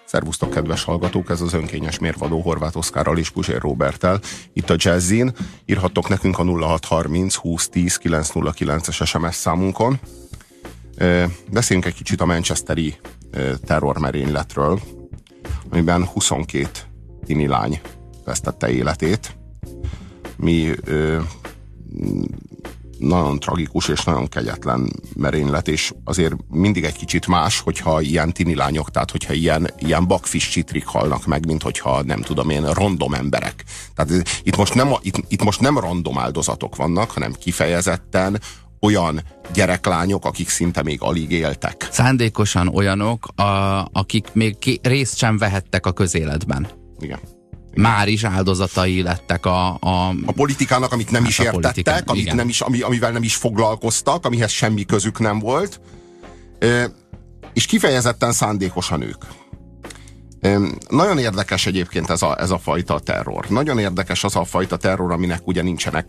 Szervusztok, kedves hallgatók, ez az önkényes mérvadó Horváth Oszkárral és Puzsér Róberttel. Itt a Jazzin. Írhattok nekünk a 0630 2010 909-es SMS számunkon. Beszéljünk egy kicsit a manchesteri terrormerényletről, amiben 22 tini lány vesztette életét. Mi nagyon tragikus és nagyon kegyetlen merénylet, és azért mindig egy kicsit más, hogyha ilyen tini lányok, tehát hogyha ilyen bakfis csitrik halnak meg, mint hogyha nem tudom én, random emberek. Tehát itt most nem random áldozatok vannak, hanem kifejezetten olyan gyereklányok, akik szinte még alig éltek. Szándékosan olyanok, akik még részt sem vehettek a közéletben. Igen. Már is áldozatai lettek a politikának, amit nem is értettek, amivel nem is foglalkoztak, amihez semmi közük nem volt, és kifejezetten szándékosan ők. Nagyon érdekes egyébként ez a fajta terror. Nagyon érdekes az a fajta terror, aminek ugye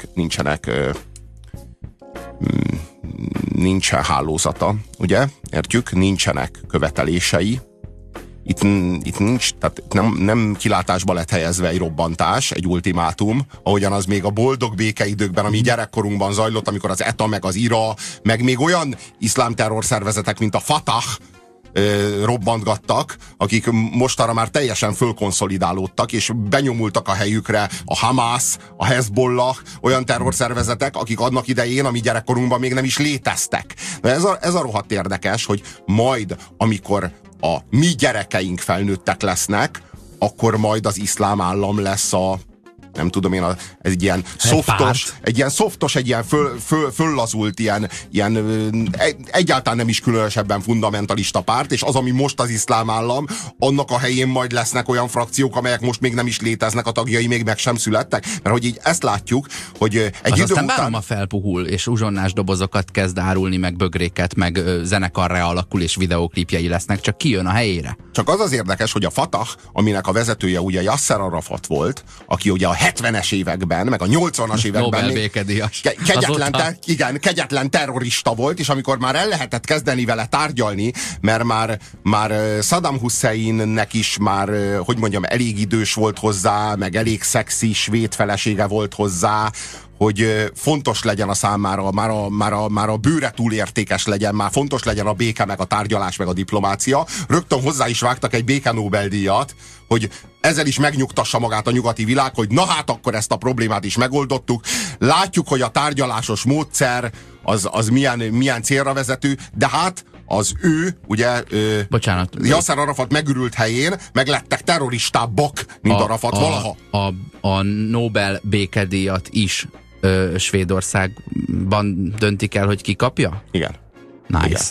nincsen hálózata, ugye? Értjük? Nincsenek követelései. Itt nincs, tehát nem kilátásba lett helyezve egy robbantás, egy ultimátum, ahogyan az még a boldog békeidőkben, ami gyerekkorunkban zajlott, amikor az ETA, meg az IRA, meg még olyan iszlám terrorszervezetek, mint a Fatah robbantgattak, akik mostanra már teljesen fölkonszolidálódtak, és benyomultak a helyükre a Hamász, a Hezbollah, olyan terrorszervezetek, akik annak idején, a mi gyerekkorunkban még nem is léteztek. De ez a rohadt érdekes, hogy majd, amikor a mi gyerekeink felnőttek lesznek, akkor majd az iszlám állam lesz nem tudom én, egy ilyen szoftos, egy ilyen föllazult, egyáltalán nem is különösebben fundamentalista párt, és az, ami most az iszlám állam, annak a helyén majd lesznek olyan frakciók, amelyek most még nem is léteznek, a tagjai még meg sem születtek. Mert hogy így ezt látjuk, hogy egy idő után... Aztán a felpuhul, és uzsonnás dobozokat kezd árulni, meg bögréket, meg zenekarra alakul, és videóklipjei lesznek, csak kijön a helyére. Csak az érdekes, hogy a Fatah, aminek a vezetője ugye Yasser Arafat volt, aki ugye a 70-es években, meg a 80-as években kegyetlen terrorista volt, és amikor már el lehetett kezdeni vele tárgyalni, mert már Saddam Husseinnek is már, hogy mondjam, elég idős volt hozzá, meg elég szexi svéd felesége volt hozzá, hogy fontos legyen a számára, már a bőre túl értékes legyen, már fontos legyen a béke, meg a tárgyalás, meg a diplomácia. Rögtön hozzá is vágtak egy béke Nobel-díjat, hogy ezzel is megnyugtassa magát a nyugati világ, hogy na hát akkor ezt a problémát is megoldottuk. Látjuk, hogy a tárgyalásos módszer az milyen célra vezető, de hát az ugye Yasser Arafat megürült helyén meglettek terroristábbak, mint Arafat valaha. A Nobel békedíjat is Svédországban döntik el, hogy ki kapja? Igen. Nice.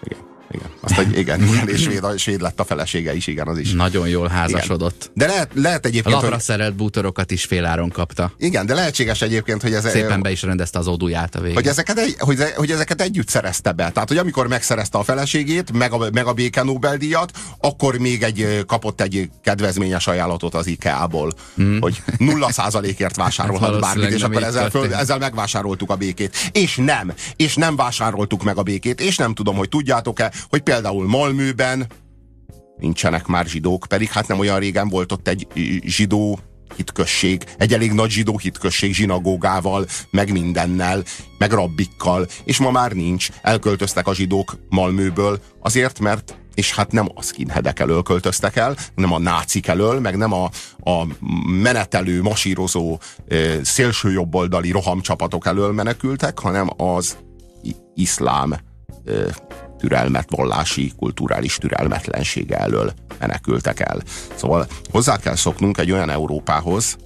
Igen. És svéd lett a felesége is, igen, az is. Nagyon jól házasodott. Igen. De lehet egyébként, lapra szerelt bútorokat is féláron kapta. Igen, de lehetséges egyébként, hogy ez... Szépen be is rendezte az óduját a végén. Hogy ezeket együtt szerezte be. Tehát, hogy amikor megszerezte a feleségét, meg a béke Nobel-díjat, akkor még kapott egy kedvezményes ajánlatot az IKEA-ból, hogy 0%-ért vásárolhat bármit, és akkor ezzel megvásároltuk a békét. És nem vásároltuk meg a békét, és nem tudom, hogy tudjátok-e, hogy például Malmöben nincsenek már zsidók, pedig hát nem olyan régen volt ott egy zsidó hitközség, egy elég nagy zsidó hitközség zsinagógával, meg mindennel, meg rabbikkal, és ma már nincs. Elköltöztek a zsidók Malmöből azért, mert és hát nem a skinheadek elől költöztek el, nem a nácik elől, meg nem a menetelő, masírozó, szélsőjobboldali rohamcsapatok elől menekültek, hanem az iszlám türelmet, vallási, kulturális türelmetlensége elől menekültek el. Szóval hozzá kell szoknunk egy olyan Európához,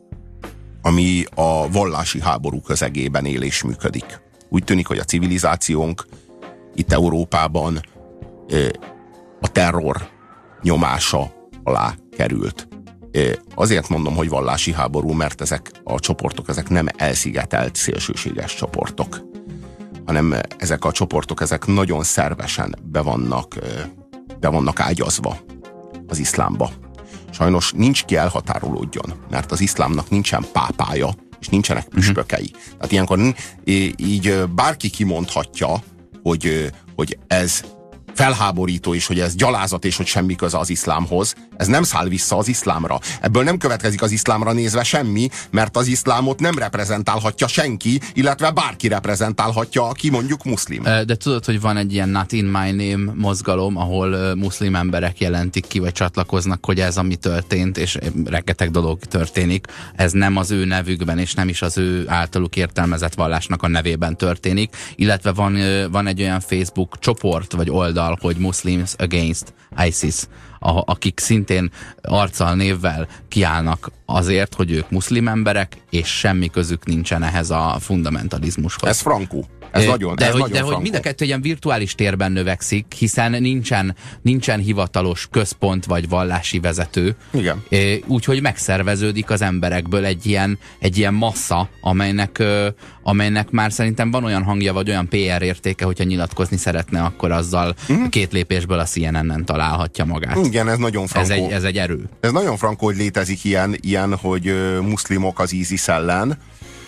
ami a vallási háború közegében él és működik. Úgy tűnik, hogy a civilizációnk itt Európában a terror nyomása alá került. Azért mondom, hogy vallási háború, mert ezek a csoportok, nem elszigetelt szélsőséges csoportok, hanem ezek a csoportok, nagyon szervesen be vannak ágyazva az iszlámba. Sajnos nincs ki elhatárolódjon, mert az iszlámnak nincsen pápája, és nincsenek püspökei. Tehát ilyenkor így bárki kimondhatja, hogy ez felháborító, és hogy ez gyalázat, és hogy semmi köze az iszlámhoz, ez nem száll vissza az iszlámra. Ebből nem következik az iszlámra nézve semmi, mert az iszlámot nem reprezentálhatja senki, illetve bárki reprezentálhatja, aki mondjuk muszlim. De tudod, hogy van egy ilyen Not in my name mozgalom, ahol muszlim emberek jelentik ki, vagy csatlakoznak, hogy ez, ami történt, és rengeteg dolog történik, ez nem az ő nevükben, és nem is az ő általuk értelmezett vallásnak a nevében történik, illetve van egy olyan Facebook csoport, vagy oldal, hogy Muslims Against ISIS, akik szintén arccal, névvel kiállnak azért, hogy ők muszlim emberek, és semmi közük nincsen ehhez a fundamentalizmushoz. Ez frankó. Ez nagyon de hogy mind a kettő ilyen virtuális térben növekszik, hiszen nincsen hivatalos központ vagy vallási vezető. Igen. Úgyhogy megszerveződik az emberekből egy ilyen massza, amelynek már szerintem van olyan hangja, vagy olyan PR értéke, hogyha nyilatkozni szeretne, akkor azzal 2 lépésből a CNN-en találhatja magát. Igen, ez nagyon frankó. Ez egy erő. Ez nagyon frankó, hogy létezik ilyen hogy muszlimok az ISIS ellen.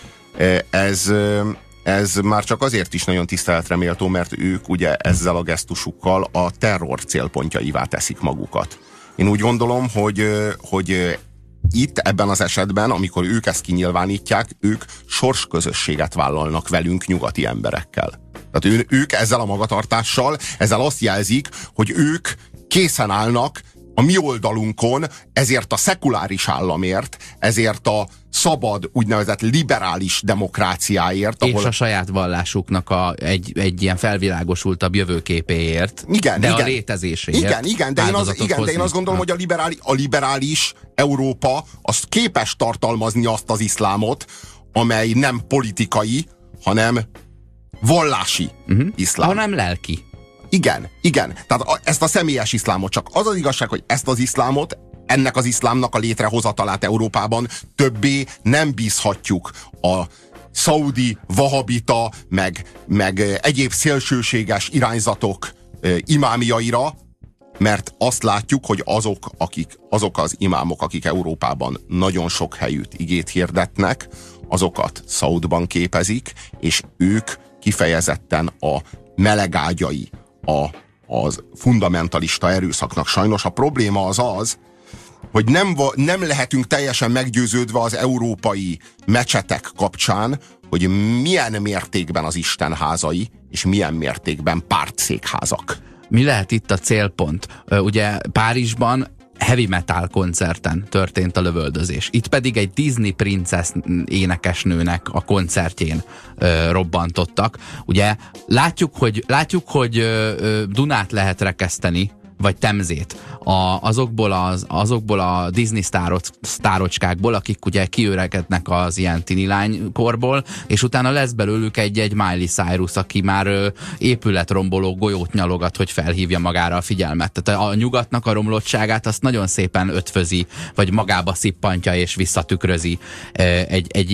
Ez már csak azért is nagyon tiszteletre méltó, mert ők ugye ezzel a gesztusukkal a terror célpontjaivá teszik magukat. Én úgy gondolom, hogy itt ebben az esetben, amikor ők ezt kinyilvánítják, ők sorsközösséget vállalnak velünk, nyugati emberekkel. Tehát ők ezzel a magatartással, ezzel azt jelzik, hogy ők készen állnak a mi oldalunkon ezért a szekuláris államért, ezért a szabad, úgynevezett liberális demokráciáért. És a saját vallásuknak egy ilyen felvilágosultabb jövőképéért. Igen, a létezéséért. Igen, de én azt gondolom, hogy a liberális Európa az képes tartalmazni azt az iszlámot, amely nem politikai, hanem vallási iszlám. Hanem lelki. Igen. Tehát ezt a személyes iszlámot, csak az az igazság, hogy ezt az iszlámot, ennek az iszlámnak a létrehozatalát Európában többé nem bízhatjuk a szaudi, vahabita, meg egyéb szélsőséges irányzatok imámjaira, mert azt látjuk, hogy azok az imámok, akik Európában nagyon sok helyütt igét hirdetnek, azokat Szaudban képezik, és ők kifejezetten a melegágyai az fundamentalista erőszaknak. Sajnos a probléma az, hogy nem lehetünk teljesen meggyőződve az európai mecsetek kapcsán, hogy milyen mértékben az Isten házai, és milyen mértékben pártszékházak. Mi lehet itt a célpont? Ugye Párizsban heavy metal koncerten történt a lövöldözés. Itt pedig egy Disney princesz énekesnőnek a koncertjén robbantottak. Ugye látjuk, hogy Dunát lehet rekeszteni, vagy Temzét azokból a Disney sztárocskákból, akik ugye kiöregednek az ilyen tini lánykorból, és utána lesz belőlük egy Miley Cyrus, aki már épületromboló golyót nyalogat, hogy felhívja magára a figyelmet. Tehát a nyugatnak a romlottságát azt nagyon szépen ötvözi, vagy magába szippantja és visszatükrözi egy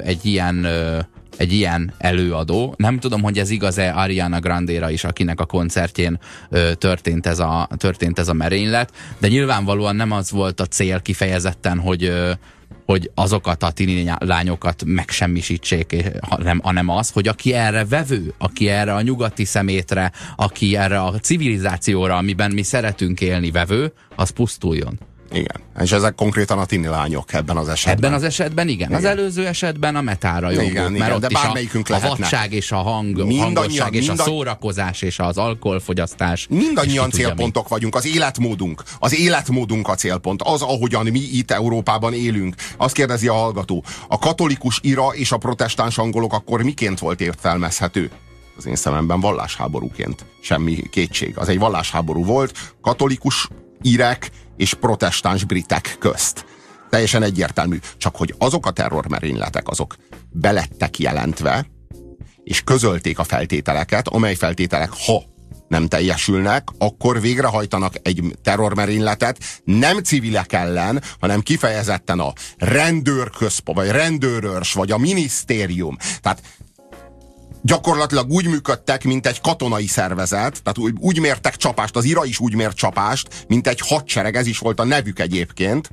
ilyen előadó. Nem tudom, hogy ez igaz-e Ariana Grande-ra is, akinek a koncertjén történt ez a merénylet, de nyilvánvalóan nem az volt a cél kifejezetten, hogy azokat a tini lányokat megsemmisítsék, hanem az, hogy aki erre vevő, aki erre a nyugati szemétre, aki erre a civilizációra, amiben mi szeretünk élni vevő, az pusztuljon. Igen, és ezek konkrétan a tini lányok ebben az esetben. Ebben az esetben igen. Az előző esetben a metára jó, mert ott de is a vadság és a hangosság és a szórakozás és az alkoholfogyasztás. Mindannyian célpontok vagyunk, az életmódunk a célpont, az, ahogyan mi itt Európában élünk. Azt kérdezi a hallgató, a katolikus ira és a protestáns angolok akkor miként volt értelmezhető? Az én szememben vallásháborúként. Semmi kétség. Az egy vallásháború volt, katolikus írek és protestáns britek közt. Teljesen egyértelmű. Csak hogy azok a terrormerényletek, azok belettek jelentve, és közölték a feltételeket, amely feltételek, ha nem teljesülnek, akkor végrehajtanak egy terrormerényletet nem civilek ellen, hanem kifejezetten a rendőrközpont, vagy rendőrörs, vagy a minisztérium. Tehát gyakorlatilag úgy működtek, mint egy katonai szervezet, tehát úgy mértek csapást, az IRA is úgy mért csapást, mint egy hadsereg, ez is volt a nevük egyébként,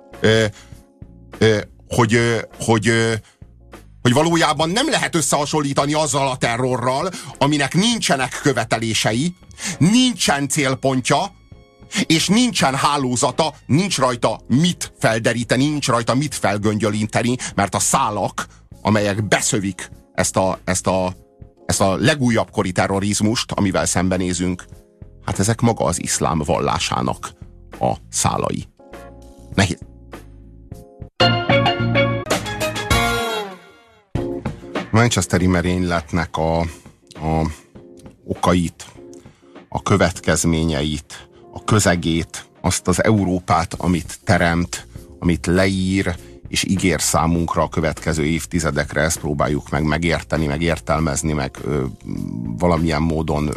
hogy valójában nem lehet összehasonlítani azzal a terrorral, aminek nincsenek követelései, Nincsen célpontja, és nincsen hálózata, nincs rajta mit felderíteni, nincs rajta mit felgöngyölinteni, mert a szálak, amelyek beszövik ezt a legújabb kori terrorizmust, amivel szembenézünk, hát ezek maga az iszlám vallásának a szálai. Nehéz. Manchesteri merényletnek a okait, a következményeit, a közegét, azt az Európát, amit teremt, amit leír, és ígér számunkra a következő évtizedekre, ezt próbáljuk meg megérteni, meg értelmezni, meg valamilyen módon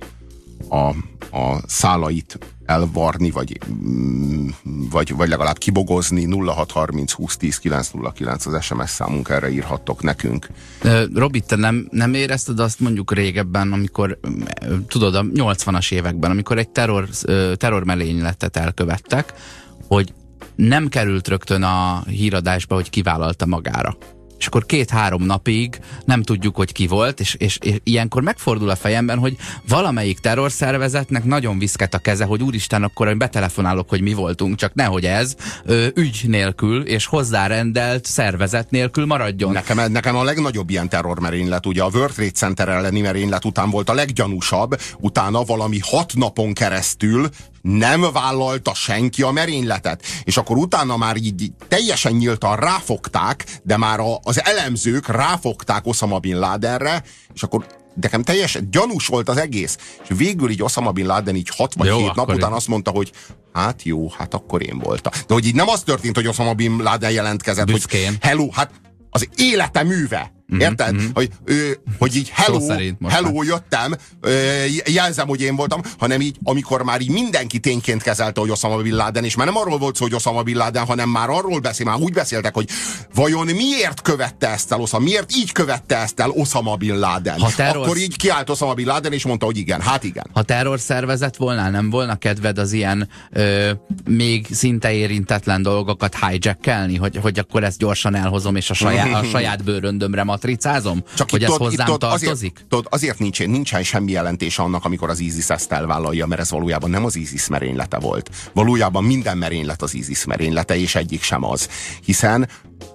a szálait elvarni, vagy legalább kibogozni. 0630 20 10 909 az SMS számunk, erre írhattok nekünk. Robi, te nem érezted azt mondjuk régebben, amikor tudod, a 80-as években, amikor egy terrormerényletet elkövettek, hogy nem került rögtön a híradásba, hogy kivállalta magára. És akkor 2-3 napig nem tudjuk, hogy ki volt, és ilyenkor megfordul a fejemben, hogy valamelyik terrorszervezetnek nagyon viszket a keze, hogy úristen, akkor én betelefonálok, hogy mi voltunk, csak nehogy ez ügy nélkül és hozzárendelt szervezet nélkül maradjon. Nekem a legnagyobb ilyen terrormerénylet, ugye a World Trade Center elleni merénylet után volt a leggyanúsabb, utána valami 6 napon keresztül nem vállalta senki a merényletet. És akkor utána már így teljesen nyíltan ráfogták, de már az elemzők ráfogták Osama Bin Ladenre, és akkor nekem teljesen gyanús volt az egész. És végül így Osama Bin Laden így 6 vagy 7 nap után azt mondta, hogy hát jó, hát akkor én voltam. De hogy így nem az történt, hogy Osama Bin Laden jelentkezett, büszkén, hogy hello, hát az élete műve. Érted? Hogy így hello, jöttem, jelzem, hogy én voltam, hanem így, amikor már így mindenki tényként kezelte, hogy Osama Bin Laden, és már nem arról volt szó, hogy Osama Bin Laden, hanem már arról már úgy beszéltek, hogy vajon miért követte ezt el Osama, miért így követte ezt el Osama Bin Laden. Akkor így kiállt Osama Bin Laden, és mondta, hogy igen, hát igen. Ha terrorszervezet volnál, nem volna kedved az ilyen még szinte érintetlen dolgokat hijackelni, hogy akkor ezt gyorsan elhozom, és a saját bőröndömre matricázom? Csak hogy ez hozzám tartozik? Azért nincsen semmi jelentése annak, amikor az ISIS ezt elvállalja, mert ez valójában nem az ISIS merénylete volt. Valójában minden merénylet az ISIS merénylete, és egyik sem az. Hiszen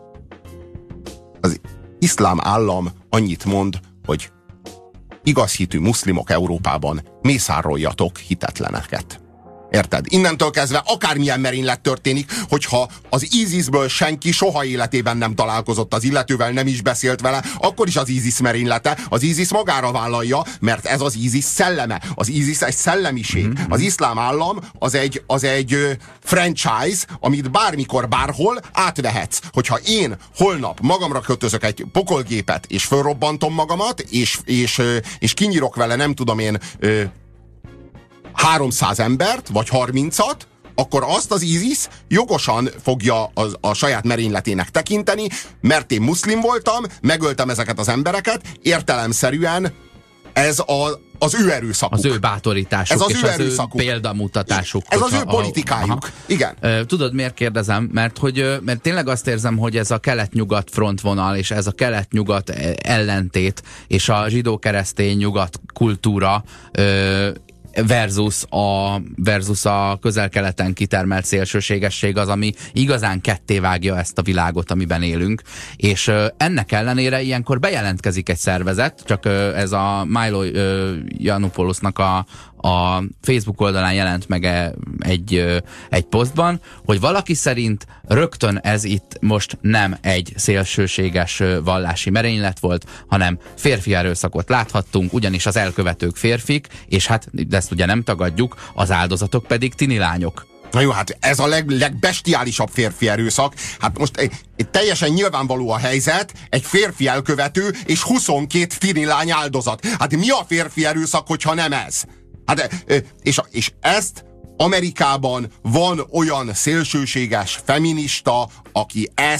az iszlám állam annyit mond, hogy igaz hitű muszlimok Európában, mészároljatok hitetleneket. Érted? Innentől kezdve akármilyen merénylet történik, hogyha az ISIS-ből senki soha életében nem találkozott az illetővel, nem is beszélt vele, akkor is az ISIS merénylete, az ISIS magára vállalja, mert ez az ISIS szelleme. Az ISIS egy szellemiség. Az iszlám állam az egy franchise, amit bármikor, bárhol átvehetsz. Hogyha én holnap magamra kötözök egy pokolgépet, és fölrobbantom magamat, és kinyírok vele, nem tudom én, 300 embert, vagy 30-at, akkor azt az ISIS jogosan fogja a saját merényletének tekinteni, mert én muszlim voltam, megöltem ezeket az embereket, értelemszerűen ez az ő erőszakuk. Az ő bátorításuk, és az ő példamutatásuk. Ez az ő politikájuk. Igen. Tudod, miért kérdezem? Mert tényleg azt érzem, hogy ez a kelet-nyugat frontvonal, és ez a kelet-nyugat ellentét, és a zsidó-keresztény nyugat kultúra versus a közel-keleten kitermelt szélsőségesség az, ami igazán kettévágja ezt a világot, amiben élünk. És ennek ellenére ilyenkor bejelentkezik egy szervezet, csak ez a Milo Yiannopoulos-nak a Facebook oldalán jelent meg egy posztban, hogy valaki szerint rögtön ez itt most nem egy szélsőséges vallási merénylet volt, hanem férfi erőszakot láthattunk, ugyanis az elkövetők férfik, és hát, de ezt ugye nem tagadjuk, az áldozatok pedig tini lányok. Na jó, hát ez a legbestiálisabb férfi erőszak. Hát most egy teljesen nyilvánvaló a helyzet, egy férfi elkövető és 22 tini lány áldozat. Hát mi a férfi erőszak, hogyha nem ez? Hát, és ezt Amerikában van olyan szélsőséges feminista, aki ezt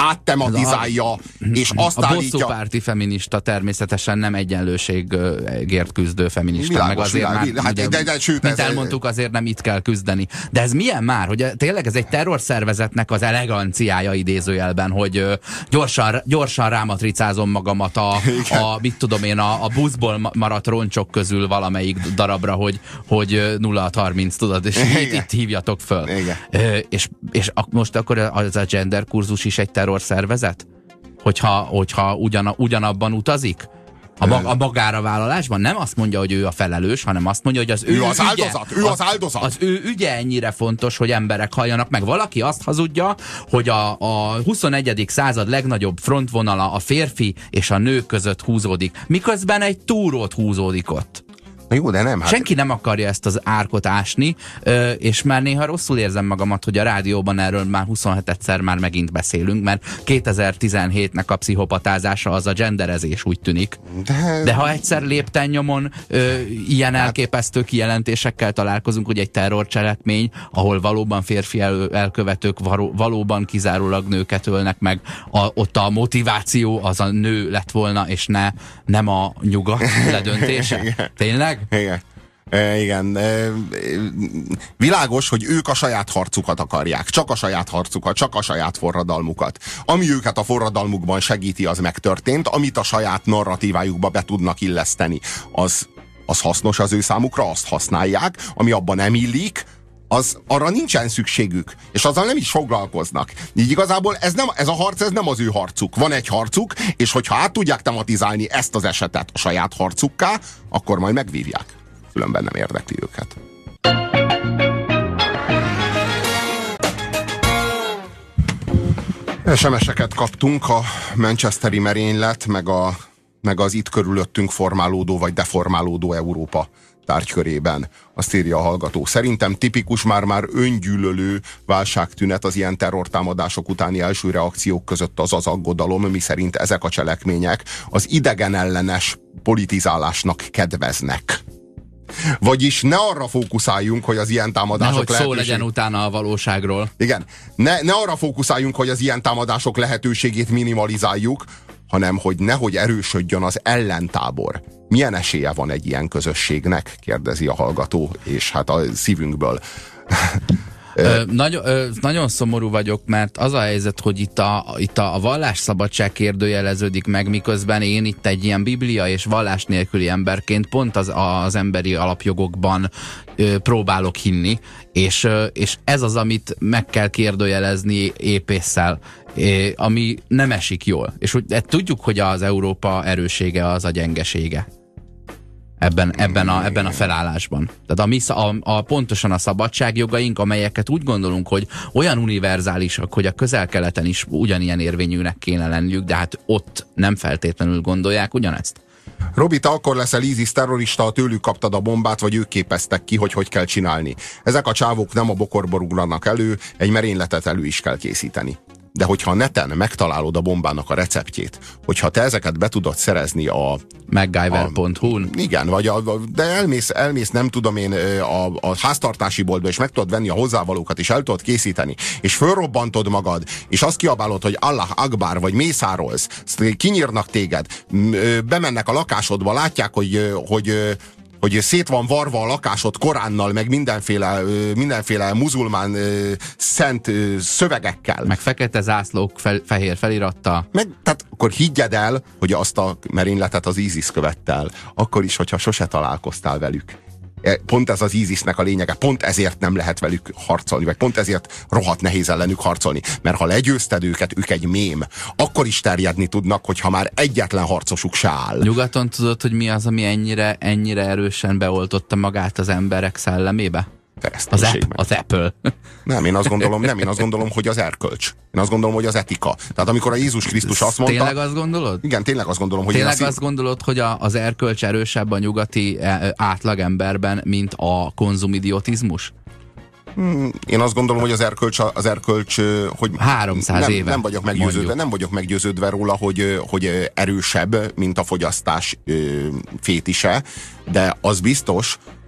áttematizálja, és azt a állítja... A bosszúpárti feminista természetesen nem egyenlőségért küzdő feminista, meg azért már, mint elmondtuk, azért nem itt kell küzdeni. De ez milyen már, hogy tényleg ez egy terrorszervezetnek az eleganciája idézőjelben, hogy gyorsan rámatricázom magamat mit tudom én, a buszból maradt roncsok közül valamelyik darabra, hogy 0-30, tudod, és itt hívjatok föl. És most akkor az a gender kurzus is egy terrorszervezet? Hogyha ugyanabban utazik? A magára vállalásban nem azt mondja, hogy ő a felelős, hanem azt mondja, hogy az ő az áldozat. Az ő ügye ennyire fontos, hogy emberek halljanak meg. Valaki azt hazudja, hogy a 21. század legnagyobb frontvonala a férfi és a nő között húzódik, miközben egy túrót húzódik ott. Na jó, de nem. Senki nem akarja ezt az árkot ásni, és már néha rosszul érzem magamat, hogy a rádióban erről már 27-szer már megint beszélünk, mert 2017-nek a pszichopatázása az a genderezés, úgy tűnik. De ha egyszer lépten nyomon ilyen elképesztő kijelentésekkel találkozunk, hogy egy terrorcselekmény, ahol valóban férfi elkövetők valóban kizárólag nőket ölnek meg, ott a motiváció az a nő lett volna, és nem a nyugat ledöntése. Tényleg? Igen. Világos, hogy ők a saját harcukat akarják. Csak a saját harcukat, csak a saját forradalmukat. Ami őket a forradalmukban segíti, az megtörtént. Amit a saját narratívájukba be tudnak illeszteni, az hasznos az ő számukra, azt használják. Ami abban nem illik, arra nincsen szükségük, és azzal nem is foglalkoznak. Így igazából ez a harc, ez nem az ő harcuk. Van egy harcuk, és hogyha át tudják tematizálni ezt az esetet a saját harcukká, akkor majd megvívják. Különben nem érdekli őket. SMS-eket kaptunk, a manchesteri merénylet, meg az itt körülöttünk formálódó vagy deformálódó Európa tárgykörében. Azt írja a hallgató. Szerintem tipikus, már öngyűlölő válságtünet az ilyen terrortámadások utáni első reakciók között az aggodalom, miszerint ezek a cselekmények az idegenellenes politizálásnak kedveznek. Vagyis ne arra fókuszáljunk, hogy az ilyen támadások lehetőség... szó legyen utána a valóságról. Igen. Ne arra fókuszáljunk, hogy az ilyen támadások lehetőségét minimalizáljuk, hanem hogy nehogy erősödjön az ellentábor. Milyen esélye van egy ilyen közösségnek? Kérdezi a hallgató, és hát a szívünkből. Nagyon szomorú vagyok, mert az a helyzet, hogy itt a vallásszabadság kérdőjeleződik meg, miközben én itt egy ilyen biblia és vallás nélküli emberként pont az emberi alapjogokban próbálok hinni, és ez az, amit meg kell kérdőjelezni épésszel, ami nem esik jól. És tudjuk, hogy az Európa erősége az a gyengesége. Ebben a felállásban. Tehát pontosan a szabadságjogaink, amelyeket úgy gondolunk, hogy olyan univerzálisak, hogy a Közel-Keleten is ugyanilyen érvényűnek kéne lenniük, de hát ott nem feltétlenül gondolják ugyanezt. Robi, te akkor leszel ISIS terrorista, ha tőlük kaptad a bombát, vagy ők képeztek ki, hogy kell csinálni. Ezek a csávók nem a bokorból ugranak elő, egy merényletet elő is kell készíteni. De hogyha a neten megtalálod a bombának a receptjét, hogyha te ezeket be tudod szerezni a MacGyver.hu-n. Igen, de elmész nem tudom én a háztartási boltba, és meg tudod venni a hozzávalókat, és el tudod készíteni, és fölrobbantod magad, és azt kiabálod, hogy Allah Akbar, vagy mészárolsz, kinyírnak téged, bemennek a lakásodba, látják, hogy szét van varva a lakásod Koránnal, meg mindenféle muzulmán szent szövegekkel. Meg fekete zászlók fehér felirattal. Tehát akkor higgyed el, hogy azt a merényletet az ISIS követte el. Akkor is, hogyha sose találkoztál velük. Pont ez az ISIS-nek a lényege, pont ezért nem lehet velük harcolni, vagy pont ezért rohadt nehéz ellenük harcolni. Mert ha legyőzted őket, ők egy mém. Akkor is terjedni tudnak, hogyha már egyetlen harcosuk se áll. Nyugaton tudod, hogy mi az, ami ennyire erősen beoltotta magát az emberek szellemébe? Az Apple. Nem, én azt gondolom, hogy az erkölcs. Én azt gondolom, hogy az etika. Tehát amikor a Jézus Krisztus azt mondta... Tényleg azt gondolod? Igen, tényleg azt gondolom, hogy... Tényleg azt gondolod, hogy az erkölcs erősebb a nyugati átlagemberben, mint a konzumidiotizmus? Én azt gondolom, hogy az erkölcs hogy 300 éve. Nem vagyok meggyőződve róla, hogy erősebb, mint a fogyasztás fétise, de az biztos,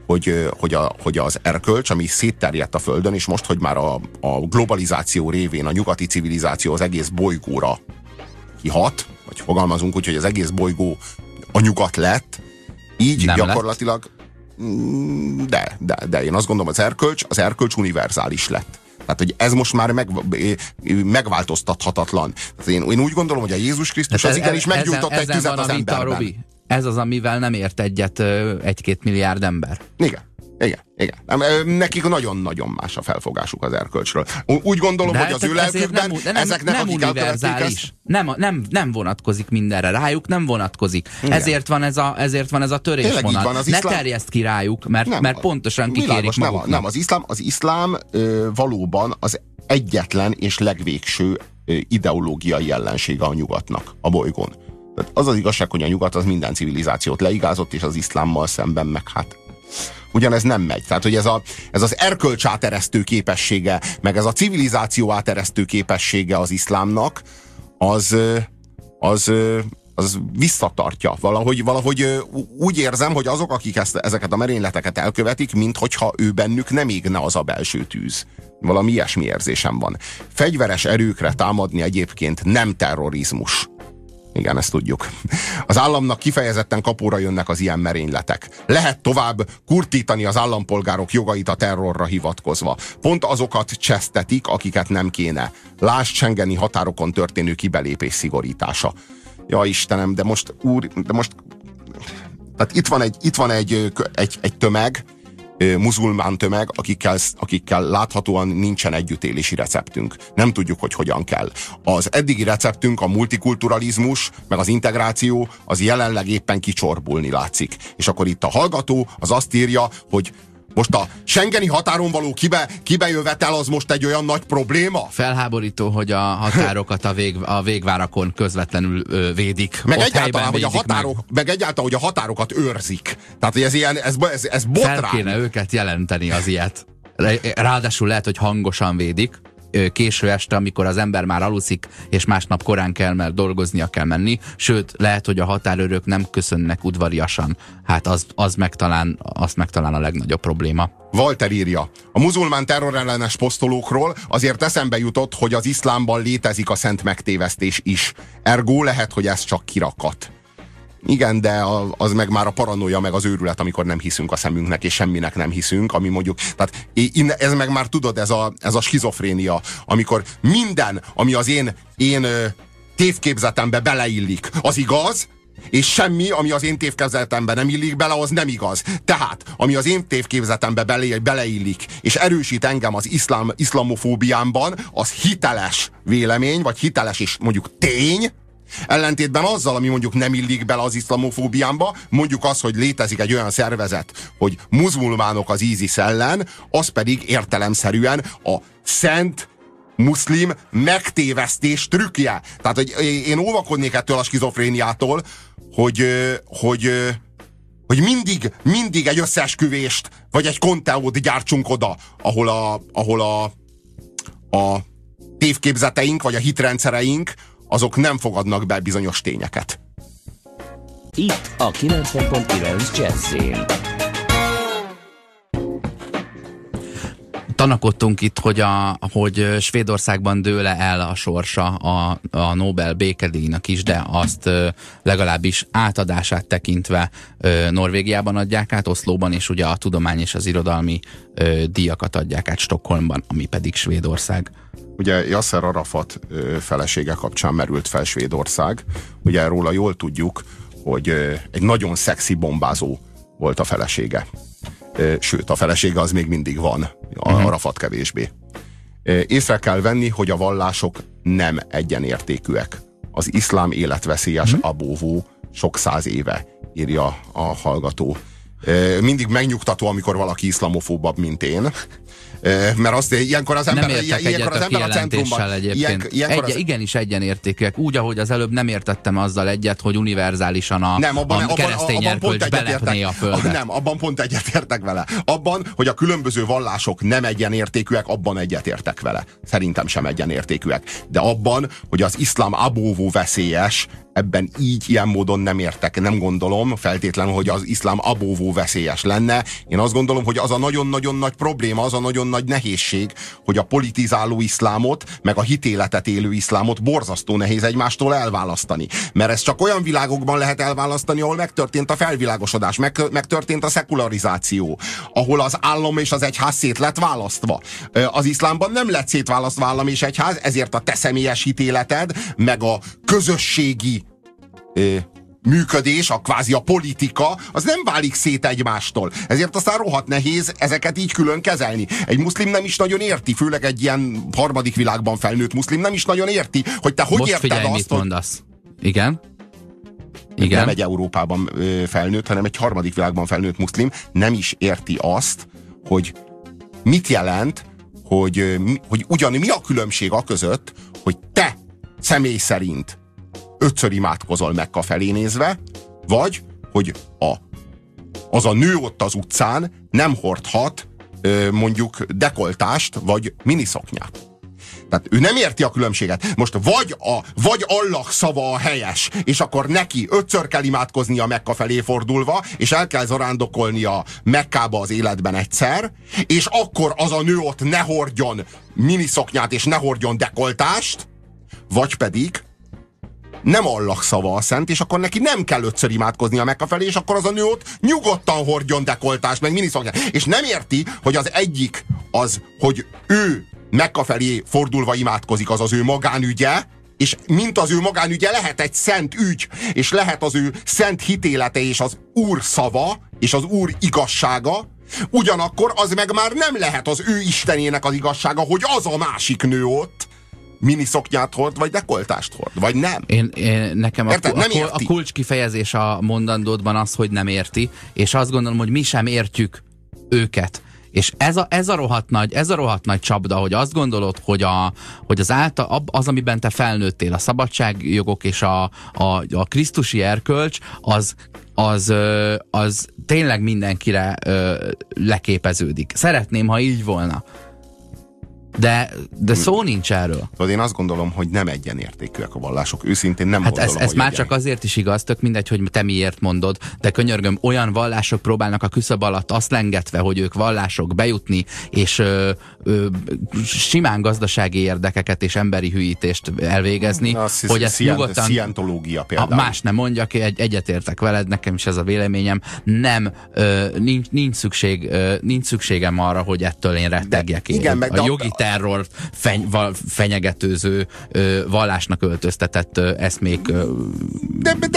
hogy az erkölcs, ami szétterjedt a Földön, és most, hogy már a globalizáció révén a nyugati civilizáció az egész bolygóra kihat, vagy fogalmazunk úgy, hogy az egész bolygó a nyugat lett, így nem gyakorlatilag de én azt gondolom, az erkölcs univerzális lett. Tehát, hogy ez most már megváltoztathatatlan. Tehát én úgy gondolom, hogy a Jézus Krisztus az igenis meggyújtott egy tüzet az emberben. Robi. Ez az, amivel nem ért egyet 1-2 milliárd ember. Igen. Nekik nagyon-nagyon más a felfogásuk az erkölcsről. Úgy gondolom, hogy az ő lelkükben ezeknek, akik elkövették ezt... Nem vonatkozik mindenre. Rájuk nem vonatkozik. Ezért van ez a törésvonal. Ne terjeszt ki rájuk, mert pontosan kikérik maguknak. Nem, az iszlám valóban az egyetlen és legvégső ideológiai ellensége a nyugatnak a bolygón. Tehát az az igazság, hogy a nyugat az minden civilizációt leigázott, és az iszlámmal szemben meg hát ugyanez nem megy. Tehát, hogy ez az erkölcs áteresztő képessége, meg ez a civilizáció áteresztő képessége az iszlámnak, az visszatartja. Valahogy úgy érzem, hogy azok, akik ezeket a merényleteket elkövetik, minthogyha ő bennük nem égne az a belső tűz. Valami ilyesmi érzésem van. Fegyveres erőkre támadni egyébként nem terrorizmus. Igen, ezt tudjuk. Az államnak kifejezetten kapóra jönnek az ilyen merényletek. Lehet tovább kurtítani az állampolgárok jogait a terrorra hivatkozva. Pont azokat csesztetik, akiket nem kéne. Lásd schengeni határokon történő kibelépés szigorítása. Ja Istenem, de most tehát itt van egy tömeg, muzulmán tömeg, akikkel láthatóan nincsen együttélési receptünk. Nem tudjuk, hogy hogyan kell. Az eddigi receptünk, a multikulturalizmus, meg az integráció, az jelenleg éppen kicsorbulni látszik. És akkor itt a hallgató az azt írja, hogy most a schengeni határon való kibejövetel az most egy olyan nagy probléma? Felháborító, hogy a határokat a végvárakon közvetlenül védik. Meg egyáltalán, hogy a határokat őrzik. Tehát, hogy ez botrány. Fel kéne őket jelenteni az ilyet. Ráadásul lehet, hogy hangosan védik. Késő este, amikor az ember már aluszik, és másnap korán kell, mert dolgoznia kell menni. Sőt, lehet, hogy a határőrök nem köszönnek udvariasan. Hát azt meg talán a legnagyobb probléma. Walter írja, a muzulmán terrorellenes posztolókról azért eszembe jutott, hogy az iszlámban létezik a szent megtévesztés is. Ergo lehet, hogy ez csak kirakat. Igen, de az meg már a paranoia, meg az őrület, amikor nem hiszünk a szemünknek, és semminek nem hiszünk, ami mondjuk, tehát ez meg már tudod, ez a skizofrénia, amikor minden, ami az én tévképzetembe beleillik, az igaz, és semmi, ami az én tévképzetembe nem illik bele, az nem igaz. Tehát, ami az én tévképzetembe beleillik, és erősít engem az iszlamofóbiámban, az hiteles vélemény, vagy hiteles és mondjuk tény, ellentétben azzal, ami mondjuk nem illik bele az iszlamofóbiámba, mondjuk az, hogy létezik egy olyan szervezet, hogy muzulmánok az ISIS ellen, az pedig értelemszerűen a szent muszlim megtévesztés trükkje. Tehát, hogy én óvakodnék ettől a skizofréniától, hogy mindig egy összeesküvést, vagy egy konteót gyártsunk oda, ahol a tévképzeteink, vagy a hitrendszereink azok nem fogadnak be bizonyos tényeket. Itt a 90.9 Jazzin. Tanakodtunk itt, hogy Svédországban dől-e el a sorsa a Nobel békedíjnak is, de azt legalábbis átadását tekintve Norvégiában adják át, Oszlóban, és ugye a tudomány és az irodalmi díjakat adják át Stockholmban, ami pedig Svédország. Ugye Yasser Arafat felesége kapcsán merült fel Svédország. Ugye róla jól tudjuk, hogy egy nagyon szexi bombázó volt a felesége. Sőt, a felesége az még mindig van, Arafat kevésbé. Észre kell venni, hogy a vallások nem egyenértékűek. Az iszlám életveszélyes abóvó sok száz éve, írja a hallgató. Mindig megnyugtató, amikor valaki iszlamofóbabb, mint én. Mert azt ilyenkor az ember, nem értek ilyenkor az egyet ember a centrumban. egyébként. Igenis egyenértékűek. Úgy, ahogy az előbb nem értettem azzal egyet, hogy univerzálisan a keresztény erkölcs belepné a földet. Nem, abban pont egyetértek vele. Abban, hogy a különböző vallások nem egyenértékűek, abban egyetértek vele. Szerintem sem egyenértékűek. De abban, hogy az iszlám abóvó veszélyes, ebben ilyen módon nem értek. Nem gondolom feltétlenül, hogy az iszlám abóvó veszélyes lenne. Én azt gondolom, hogy az a nagyon-nagyon nagy probléma, az a nagyon nagy nehézség, hogy a politizáló iszlámot, meg a hitéletet élő iszlámot borzasztó nehéz egymástól elválasztani. Mert ez csak olyan világokban lehet elválasztani, ahol megtörtént a felvilágosodás, megtörtént a szekularizáció, ahol az állam és az egyház szét lett választva. Az iszlámban nem lett szétválasztva állam és egyház, ezért a te személyes hitéleted, meg a közösségi működés, kvázi a politika, az nem válik szét egymástól. Ezért aztán rohadt nehéz ezeket így külön kezelni. Egy muszlim nem is nagyon érti, főleg egy ilyen harmadik világban felnőtt muszlim nem is nagyon érti, hogy te hogy most érted figyelj, azt, mit mondasz. Igen? Nem egy Európában felnőtt, hanem egy harmadik világban felnőtt muszlim nem is érti azt, hogy mit jelent, hogy ugyan mi a különbség a között, hogy te személy szerint 5-ször imádkozol Mekka felé nézve, vagy hogy az a nő ott az utcán nem hordhat mondjuk dekoltást, vagy miniszoknyát. Tehát ő nem érti a különbséget. Most vagy Allah szava a helyes, és akkor neki 5-ször kell imádkoznia Mekka felé fordulva, és el kell zarándokolnia Mekkába az életben egyszer, és akkor az a nő ott ne hordjon miniszoknyát, és ne hordjon dekoltást, vagy pedig nem Allah szava a szent, és akkor neki nem kell 5-ször imádkozni a Mekka felé, és akkor az a nő ott nyugodtan hordjon dekoltást, meg miniszoknyát. És nem érti, hogy az egyik az, hogy ő Mekka felé fordulva imádkozik, az az ő magánügye, és mint az ő magánügye lehet egy szent ügy, és lehet az ő szent hitélete, és az Úr szava, és az Úr igazsága, ugyanakkor az meg már nem lehet az ő Istenének az igazsága, hogy az a másik nő ott miniszoknyát hord, vagy dekoltást hord, vagy nem. Nekem a kulcs kifejezés a mondandódban az, hogy nem érti, és azt gondolom, hogy mi sem értjük őket. És ez a rohadt nagy csapda, hogy azt gondolod, hogy az, amiben te felnőttél, a szabadságjogok és a krisztusi erkölcs, az tényleg mindenkire leképeződik. Szeretném, ha így volna. De szó nincs erről. Én azt gondolom, hogy nem egyenértékűek a vallások. Őszintén nem gondolom, ez már csak azért is igaz, tök mindegy, hogy te miért mondod, de könyörgöm, olyan vallások próbálnak a küszöb alatt azt lengetve, hogy ők vallások bejutni, és simán gazdasági érdekeket és emberi hűítést elvégezni, hogy ezt nyugodtan... Szientológia például. Más nem mondjak, egyetértek veled, nekem is ez a véleményem. Nem, nincs szükségem arra, hogy ettől én rettegjek. Igen, a jogi terror fenyegetőző vallásnak öltöztetett eszmék de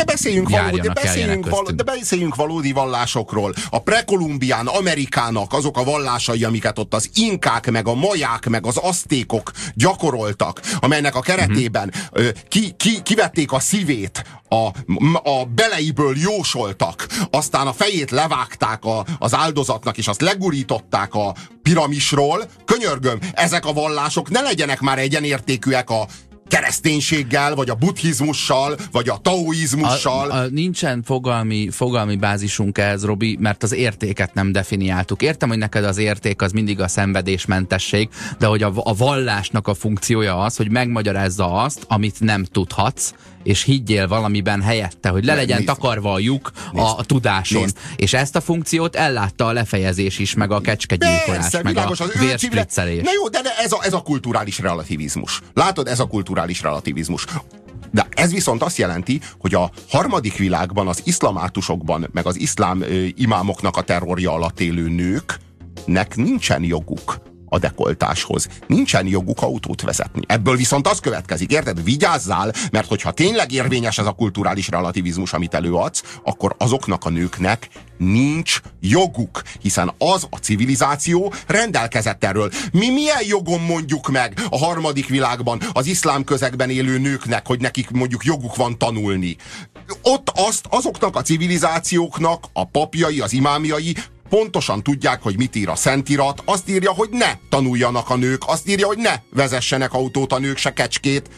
beszéljünk valódi vallásokról. A prekolumbián Amerikának azok a vallásai, amiket ott az inkák, meg a maják, meg az aztékok gyakoroltak, amelynek a keretében kivették a szívét, a beleiből jósoltak, aztán a fejét levágták az áldozatnak, és azt legurították a piramisról. Könyörgöm, ezek a vallások ne legyenek már egyenértékűek a kereszténységgel, vagy a buddhizmussal, vagy a taoizmussal. Nincsen fogalmi bázisunk ehhez, Robi, mert az értéket nem definiáltuk. Értem, hogy neked az érték az mindig a szenvedésmentesség, de hogy a vallásnak a funkciója az, hogy megmagyarázza azt, amit nem tudhatsz, és higgyél valamiben helyette, hogy le legyen takarva a lyuk a tudáson. És ezt a funkciót ellátta a lefejezés is, meg a kecskegyilkolás, meg világos, a vérspriccelés. Na jó, de ez a kulturális relativizmus. Látod, ez a kulturális relativizmus. De ez viszont azt jelenti, hogy a harmadik világban, az iszlamátusokban, meg az iszlám imámoknak a terrorja alatt élő nőknek nincsen joguk a dekoltáshoz. Nincsen joguk autót vezetni. Ebből viszont az következik, érted? Vigyázzál, mert hogyha tényleg érvényes ez a kulturális relativizmus, amit előadsz, akkor azoknak a nőknek nincs joguk, hiszen az a civilizáció rendelkezett erről. Mi milyen jogon mondjuk meg a harmadik világban az iszlám közegben élő nőknek, hogy nekik mondjuk joguk van tanulni? Ott azoknak a civilizációknak a papjai, az imámjai pontosan tudják, hogy mit ír a Szentirat. Azt írja, hogy ne tanuljanak a nők, azt írja, hogy ne vezessenek autót a nők, se kecskét,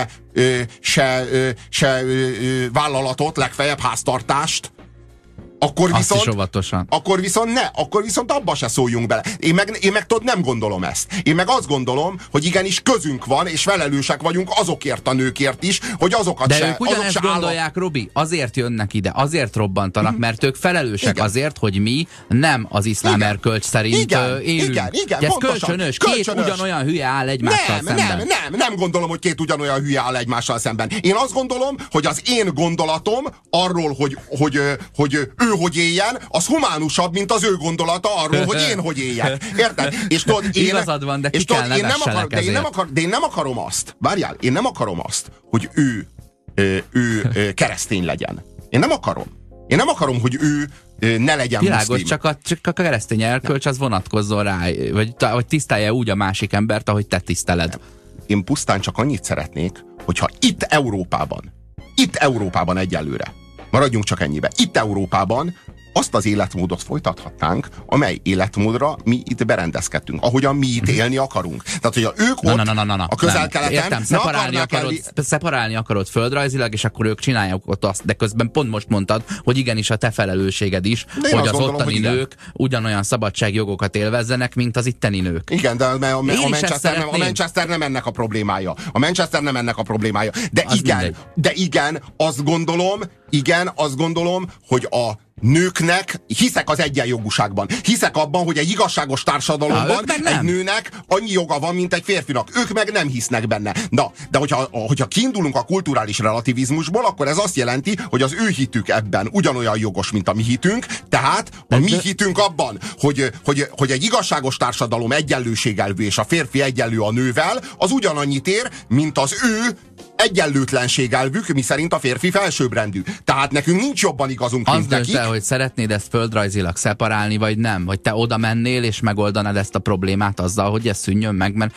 se vállalatot, legfeljebb háztartást. Akkor viszont abba se szóljunk bele. Én meg tudod, nem gondolom ezt. Én meg azt gondolom, hogy igenis közünk van, és felelősek vagyunk azokért a nőkért is, hogy azokat de ők ugyanezt gondolják, Robi, azért jönnek ide, azért robbantanak, mert ők felelősek azért, hogy mi nem az iszlám erkölcs szerint élünk. Igen, ez kölcsönös. Két ugyanolyan hülye áll egymással szemben. Nem gondolom, hogy két ugyanolyan hülye áll egymással szemben. Én azt gondolom, hogy az én gondolatom arról, hogy ő hogy éljen, az humánusabb, mint az ő gondolata arról, hogy én hogy éljek. Érted? És tudod, igazad van, de ki kell nevessenek ezért. De én nem akarom azt, várjál, én nem akarom azt, hogy ő keresztény legyen. Én nem akarom, hogy ő ne legyen világos, muszlim. csak a keresztény erkölcs az vonatkozzon rá, vagy tisztelje úgy a másik embert, ahogy te tiszteled. Én pusztán csak annyit szeretnék, hogyha itt Európában egyelőre, maradjunk csak ennyibe, itt Európában azt az életmódot folytathatnánk, amely életmódra mi itt berendezkedtünk, ahogyan mi itt élni akarunk. Tehát, hogy ők ott a Közel-Keleten... Értem, szeparálni akarod földrajzilag, és akkor ők csinálják ott azt, de közben pont most mondtad, hogy igenis a te felelősséged is, hogy az ottani nők ugyanolyan szabadságjogokat élvezzenek, mint az itteni nők. Igen, de a Manchester nem ennek a problémája. De igen, azt gondolom, hogy a nőknek, hiszek az egyenjogúságban. Hiszek abban, hogy egy igazságos társadalomban egy nőnek annyi joga van, mint egy férfinak. Ők meg nem hisznek benne. De hogyha kiindulunk a kulturális relativizmusból, akkor ez azt jelenti, hogy az ő hitük ebben ugyanolyan jogos, mint a mi hitünk. Tehát a mi hitünk abban, hogy egy igazságos társadalom egyenlőségelvű, és a férfi egyenlő a nővel, az ugyanannyit ér, mint az ő egyenlőtlenségelvük, miszerint a férfi felsőbbrendű. Tehát nekünk nincs jobban igazunk, mint nekik. El, hogy szeretnéd ezt földrajzilag szeparálni, vagy nem? Vagy te oda mennél, és megoldanád ezt a problémát azzal, hogy ez szűnjön meg, mert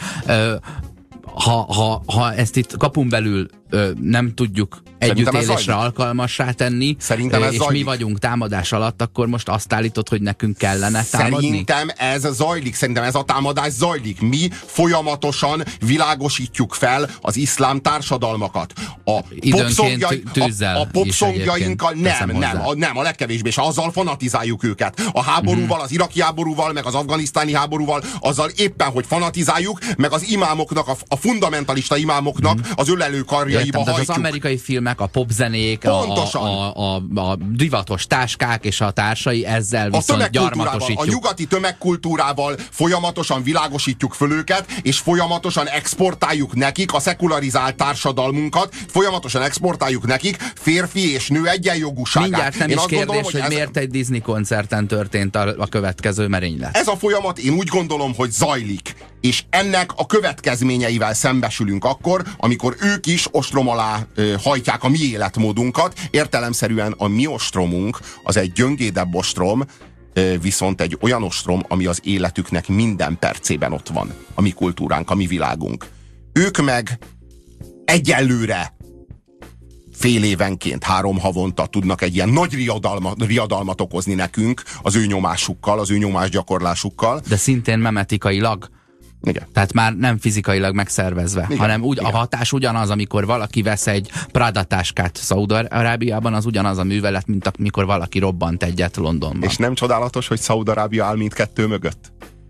ha ezt itt kapun belül nem tudjuk együttélésre alkalmassá tenni, és mi vagyunk támadás alatt, akkor most azt állítod, hogy nekünk kellene támadni? Szerintem ez a támadás zajlik. Mi folyamatosan világosítjuk fel az iszlám társadalmakat. Időnként tűzzel a popszongjainkkal nem, a legkevésbé, és azzal fanatizáljuk őket. A háborúval, az iraki háborúval, meg az afganisztáni háborúval, azzal éppen, hogy fanatizáljuk, meg az imámoknak, a fundamentalista imámoknak az ölelőkarjaiba hajtjuk. Az amerikai filmek, a popzenék, a divatos táskák és a társai ezzel viszont gyarmatosítjuk. A nyugati tömegkultúrával folyamatosan világosítjuk föl őket, és folyamatosan exportáljuk nekik a szekularizált társadalmunkat, folyamatosan exportáljuk nekik férfi és nő egyenjogúságát. Mindjárt nem is kérdés, hogy miért egy Disney koncerten történt a következő merénylet. Ez a folyamat, én úgy gondolom, hogy zajlik. És ennek a következményeivel szembesülünk akkor, amikor ők is ostrom alá hajtják a mi életmódunkat. Értelemszerűen a mi ostromunk az egy gyöngédebb ostrom, viszont egy olyan ostrom, ami az életüknek minden percében ott van. A mi kultúránk, a mi világunk. Ők meg egyelőre fél évenként, 3 havonta tudnak egy ilyen nagy riadalmat okozni nekünk az ő nyomásukkal, az ő nyomásgyakorlásukkal. De szintén memetikailag. Igen. Tehát már nem fizikailag megszervezve, igen, hanem a hatás ugyanaz, amikor valaki vesz egy Prada táskát Szaúd-Arábiában, az ugyanaz a művelet, mint amikor valaki robbant egyet Londonban. És nem csodálatos, hogy Szaúd-Arábia áll mindkettő mögött?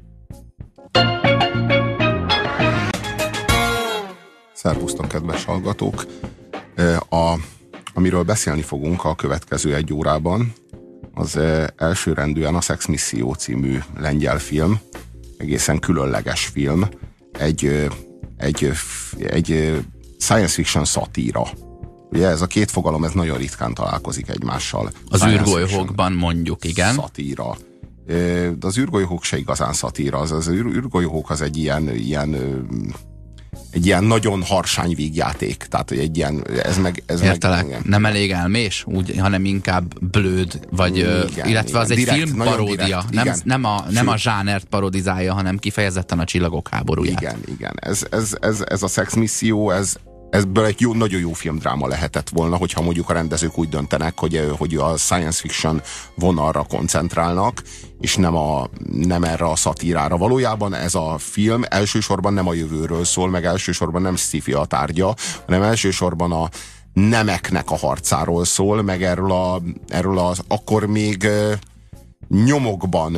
Szervusztok, kedves hallgatók! Amiről beszélni fogunk a következő 1 órában, az elsőrendűen a Sex Misszió című lengyel film, egészen különleges film, egy science fiction szatíra. Ugye ez a két fogalom, ez nagyon ritkán találkozik egymással. Az űrgolyókban mondjuk, igen. Szatíra. De az űrgolyók se igazán szatíra. Az űrgolyók az egy ilyen nagyon harsány vígjáték. Tehát, hogy egy ilyen... Értelek. Nem elég elmés, hanem inkább blőd, vagy, igen, illetve az direkt, egy filmparódia. Nem a zsánert parodizálja, hanem kifejezetten a Csillagok háborúját. Igen. Ez a Sex Misszió, ez Ebből egy nagyon jó filmdráma lehetett volna, hogyha mondjuk a rendezők úgy döntenek, hogy a science fiction vonalra koncentrálnak, és nem erre a szatírára. Valójában ez a film elsősorban nem a jövőről szól, meg elsősorban nem sci-fi a tárgya, hanem elsősorban a nemeknek a harcáról szól, meg erről az akkor még nyomokban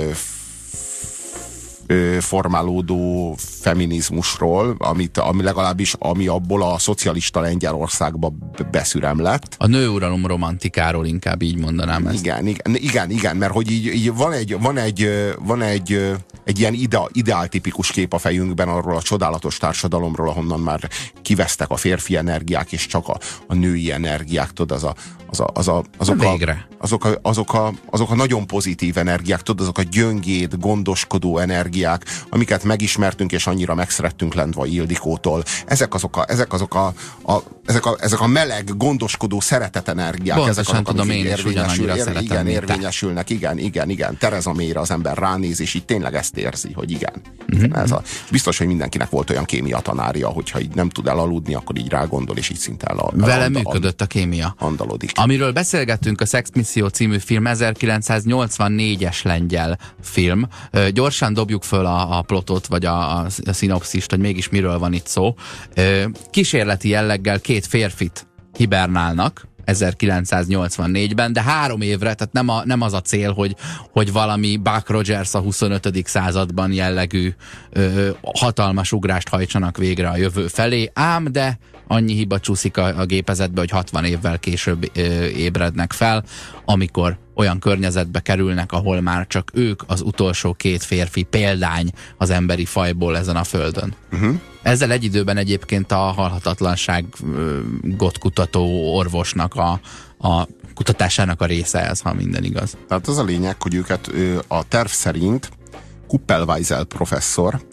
formálódó feminizmusról, ami legalábbis ami abból a szocialista Lengyelországba beszürem lett. A nőuralom romantikáról inkább így mondanám ezt. Igen, mert hogy így van egy ilyen ideáltipikus kép a fejünkben arról a csodálatos társadalomról, ahonnan már kivesztek a férfi energiák, és csak a női energiák, tudod, azok a nagyon pozitív energiák, tudod, azok a gyöngéd, gondoskodó energiák, amiket megismertünk, és annyira megszerettünk Lendvai Ildikótól. Ezek a meleg, gondoskodó szeretet energiák. Pontosan tudom, én is ugyanannyira szeretem. Érvényesülnek, igen. Tereza Mayre az ember ránéz, és így tényleg ezt érzi, hogy igen. Biztos, hogy mindenkinek volt olyan kémia tanárja, hogyha így nem tud elaludni, akkor így rágondol, és így szinte vele működött a kémia. Andalodik. Amiről beszélgettünk, a Sex Misszió című film 1984-es lengyel film. Gyorsan dobjuk föl a plotot, vagy a szinopszist, hogy mégis miről van itt szó. Kísérleti jelleggel 2 férfit hibernálnak 1984-ben, de 3 évre, tehát nem az a cél, hogy valami Buck Rogers a 25. században jellegű hatalmas ugrást hajtsanak végre a jövő felé, ám de annyi hiba csúszik a gépezetbe, hogy 60 évvel később ébrednek fel, amikor olyan környezetbe kerülnek, ahol már csak ők az utolsó 2 férfi példány az emberi fajból ezen a földön. Ezzel egy időben egyébként a halhatatlanságot kutató orvosnak a kutatásának a része ez, ha minden igaz. Tehát az a lényeg, hogy őket a terv szerint Kuppelweisel professzor,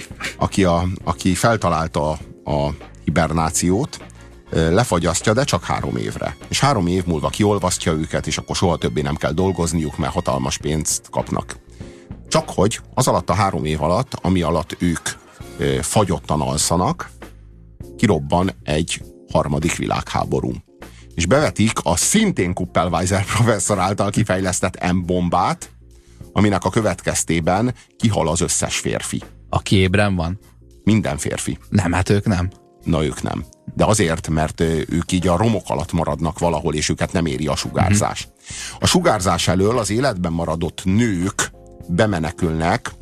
aki feltalálta a hibernációt, lefagyasztja, de csak 3 évre. És 3 év múlva kiolvasztja őket, és akkor soha többé nem kell dolgozniuk, mert hatalmas pénzt kapnak. Csak hogy az alatt a 3 év alatt, ami alatt ők fagyottan alszanak, kirobban egy 3. világháború. És bevetik a szintén Kuppelweisel professzor által kifejlesztett M-bombát, aminek a következtében kihal az összes férfi. Aki ébren van? Minden férfi. Nem, hát ők nem. Na, ők nem. De azért, mert ők így a romok alatt maradnak valahol, és őket nem éri a sugárzás. A sugárzás elől az életben maradott nők bemenekülnek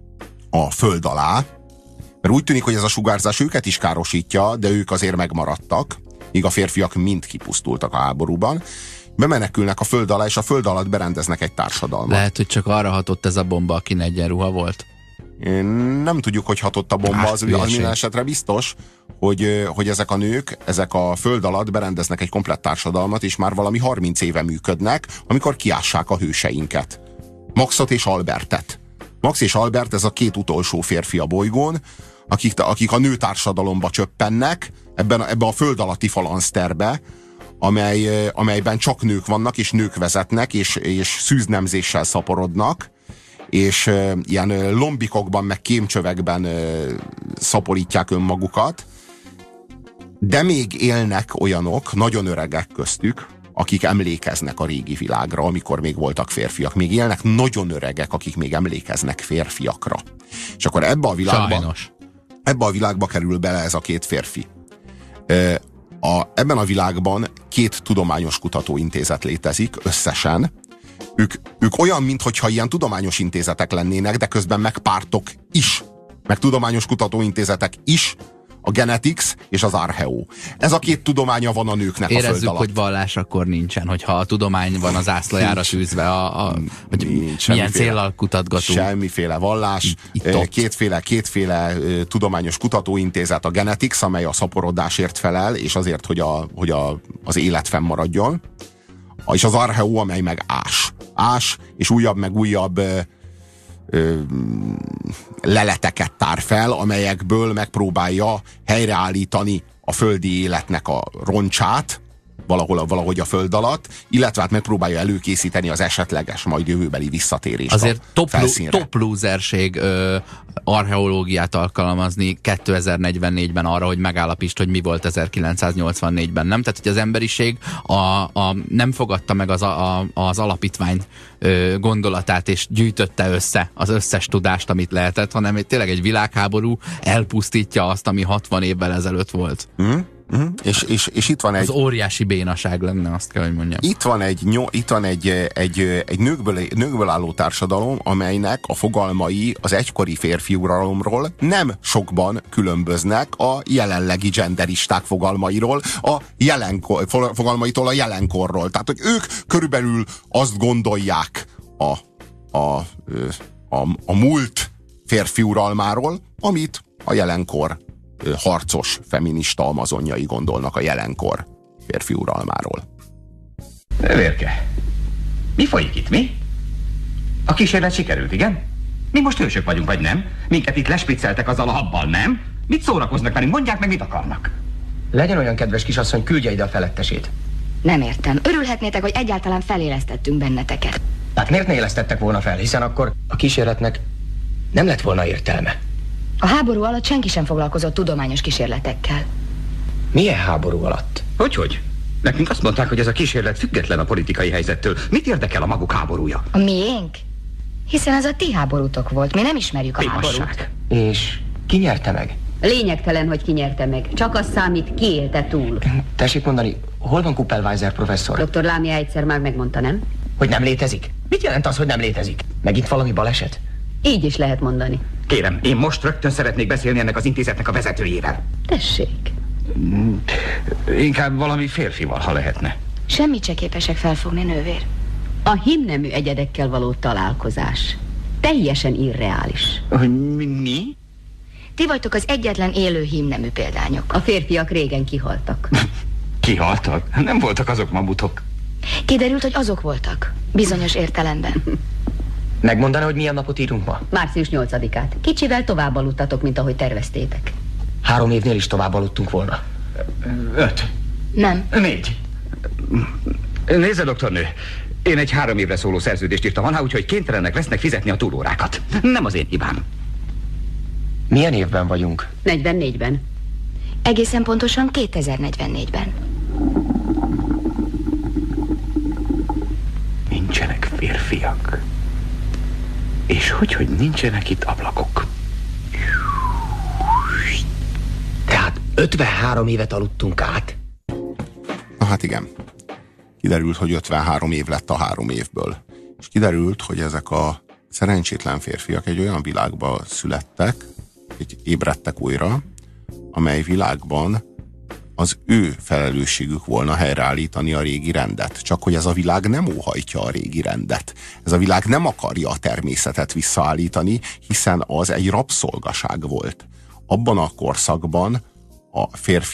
a föld alá, mert úgy tűnik, hogy ez a sugárzás őket is károsítja, de ők azért megmaradtak, míg a férfiak mind kipusztultak a háborúban. Bemenekülnek a föld alá, és a föld alatt berendeznek egy társadalmat. Lehet, hogy csak arra hatott ez a bomba, akin egyenruha volt. Nem tudjuk, hogy hatott a bomba, az minden esetre biztos, hogy ezek a nők, ezek a föld alatt berendeznek egy komplett társadalmat, és már valami 30 éve működnek, amikor kiássák a hőseinket. Maxot és Albertet. Max és Albert, ez a 2 utolsó férfi a bolygón, akik a nőtársadalomba csöppennek, ebben a föld alatti falanszterbe, amelyben csak nők vannak, és nők vezetnek, és szűznemzéssel szaporodnak, és ilyen lombikokban, meg kémcsövekben szaporítják önmagukat, de még élnek olyanok, nagyon öregek köztük, akik emlékeznek a régi világra, amikor még voltak férfiak. Még élnek nagyon öregek, akik még emlékeznek férfiakra. És akkor ebbe a világba kerül bele ez a 2 férfi. Ebben a világban 2 tudományos kutatóintézet létezik összesen. Ők olyan, mintha ilyen tudományos intézetek lennének, de közben meg pártok is, meg tudományos kutatóintézetek is, a Genetics és az Archeo. Ez a 2 tudománya van a nőknek a föld alatt. Érezzük, hogy vallás akkor nincsen, hogyha a tudomány van az ászlajára tűzve, hogy milyen céllal kutatgatunk. Semmiféle vallás, kétféle tudományos kutatóintézet, a Genetics, amely a szaporodásért felel, és azért, hogy az élet fennmaradjon, és az Archeo, amely meg ás, és újabb meg újabb leleteket tár fel, amelyekből megpróbálja helyreállítani a földi életnek a roncsát, valahogy a föld alatt, illetve hát megpróbálja előkészíteni az esetleges, majd jövőbeli visszatérést. Azért top loserség archeológiát alkalmazni 2044-ben arra, hogy megállapítsd, hogy mi volt 1984-ben, nem? Tehát, hogy az emberiség nem fogadta meg az alapítvány gondolatát, és gyűjtötte össze az összes tudást, amit lehetett, hanem tényleg egy világháború elpusztítja azt, ami 60 évvel ezelőtt volt. És itt van egy... Az óriási bénaság lenne, azt kell, hogy mondjam. Itt van egy nőkből álló társadalom, amelynek a fogalmai az egykori férfi uralomról nem sokban különböznek a jelenlegi genderisták fogalmaitól a jelenkorról. Tehát, hogy ők körülbelül azt gondolják a múlt férfi uralmáról, amit a jelenkor harcos, feminista amazonjai gondolnak a jelenkor férfi uralmáról. Vérke, mi folyik itt, mi? A kísérlet sikerült, igen? Mi most hősök vagyunk, vagy nem? Minket itt lespricceltek azzal a habbal, nem? Mit szórakoznak velünk? Mondják meg, mit akarnak. Legyen olyan kedves kisasszony, küldje ide a felettesét. Nem értem. Örülhetnétek, hogy egyáltalán felélesztettünk benneteket. Hát miért ne élesztettek volna fel, hiszen akkor a kísérletnek nem lett volna értelme. A háború alatt senki sem foglalkozott tudományos kísérletekkel. Milyen háború alatt? Hogy? Nekünk azt mondták, hogy ez a kísérlet független a politikai helyzettől. Mit érdekel a maguk háborúja? A miénk? Hiszen ez a ti háborútok volt. Mi nem ismerjük a háborút. És ki nyerte meg? Lényegtelen, hogy ki nyerte meg. Csak az számít, ki élte túl. Tessék mondani, hol van Kuppelweiser professzor? Dr. Lamia egyszer már megmondta, nem? Hogy nem létezik? Mit jelent az, hogy nem létezik? Megint valami baleset? Így is lehet mondani. Kérem, én most rögtön szeretnék beszélni ennek az intézetnek a vezetőjével. Tessék. Inkább valami férfival, ha lehetne. Semmit se képesek felfogni, nővér. A hímnemű egyedekkel való találkozás teljesen irreális. Mi? Ti vagytok az egyetlen élő hímnemű példányok. A férfiak régen kihaltak. Kihaltak? Nem voltak azok mamutok. Kiderült, hogy azok voltak. Bizonyos értelemben. Megmondaná, hogy milyen napot írunk ma? Március 8-át. Kicsivel tovább aludtatok, mint ahogy terveztétek. 3 évnél is tovább aludtunk volna. 5. Nem. 4. Nézze, doktornő, én egy 3 évre szóló szerződést írtam alá, úgyhogy kénytelenek lesznek fizetni a túlórákat. Nem az én hibám. Milyen évben vagyunk? 44-ben. Egészen pontosan 2044-ben. Nincsenek férfiak. És hogy nincsenek itt ablakok. Tehát 53 évet aludtunk át? Na hát igen. Kiderült, hogy 53 év lett a 3 évből. És kiderült, hogy ezek a szerencsétlen férfiak egy olyan világba születtek, hogy ébredtek újra, amely világban az ő felelősségük volna helyreállítani a régi rendet. Csak hogy ez a világ nem óhajtja a régi rendet. Ez a világ nem akarja a természetet visszaállítani, hiszen az egy rabszolgaság volt. Abban a korszakban a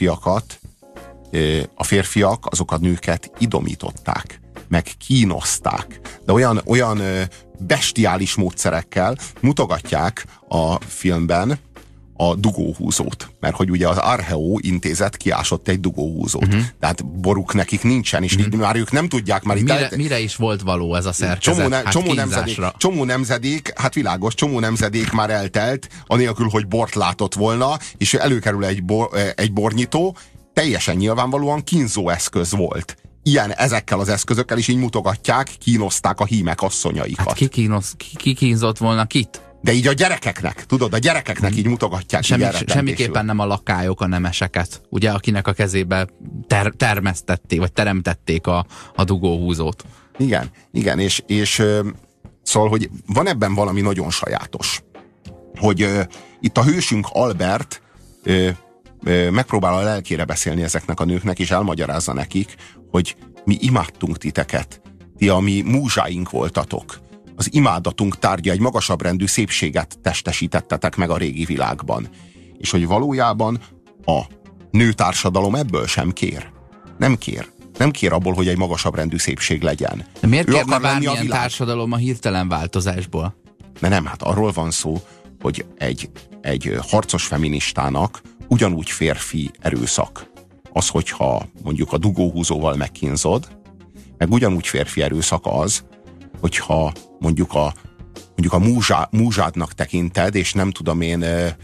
férfiak azok a nőket idomították, meg kínozták. De olyan bestiális módszerekkel mutogatják a filmben a dugóhúzót. Mert hogy ugye az Archeo intézet kiásott egy dugóhúzót. Tehát boruk nekik nincsen, és így már ők nem tudják már mire is volt való ez a szerkezet? Csomó nemzedék, hát világos, csomó nemzedék már eltelt, anélkül, hogy bort látott volna, és előkerül egy bornyitó, teljesen nyilvánvalóan kínzó eszköz volt. Ezekkel az eszközökkel is így mutogatják, kínozták a hímek asszonyaikat. Hát ki kínzott volna kit? De így a gyerekeknek, tudod, a gyerekeknek így mutogatják. Semmiképpen nem a lakályok, a nemeseket, ugye, akinek a kezébe termesztették, vagy teremtették a dugóhúzót. Igen, és szóval, hogy van ebben valami nagyon sajátos. Hogy itt a hősünk Albert megpróbál a lelkére beszélni ezeknek a nőknek, és elmagyarázza nekik, hogy mi imádtunk titeket, ti a mi múzsáink voltatok. Az imádatunk tárgya, egy magasabb rendű szépséget testesítettetek meg a régi világban. És hogy valójában a nőtársadalom ebből sem kér. Nem kér abból, hogy egy magasabb rendű szépség legyen. De miért kérne bármilyen társadalom a hirtelen változásból? De nem, hát arról van szó, hogy egy harcos feministának ugyanúgy férfi erőszak az, hogyha mondjuk a dugóhúzóval megkínzod, meg ugyanúgy férfi erőszak az, hogyha mondjuk a múzsádnak tekinted, és nem tudom én,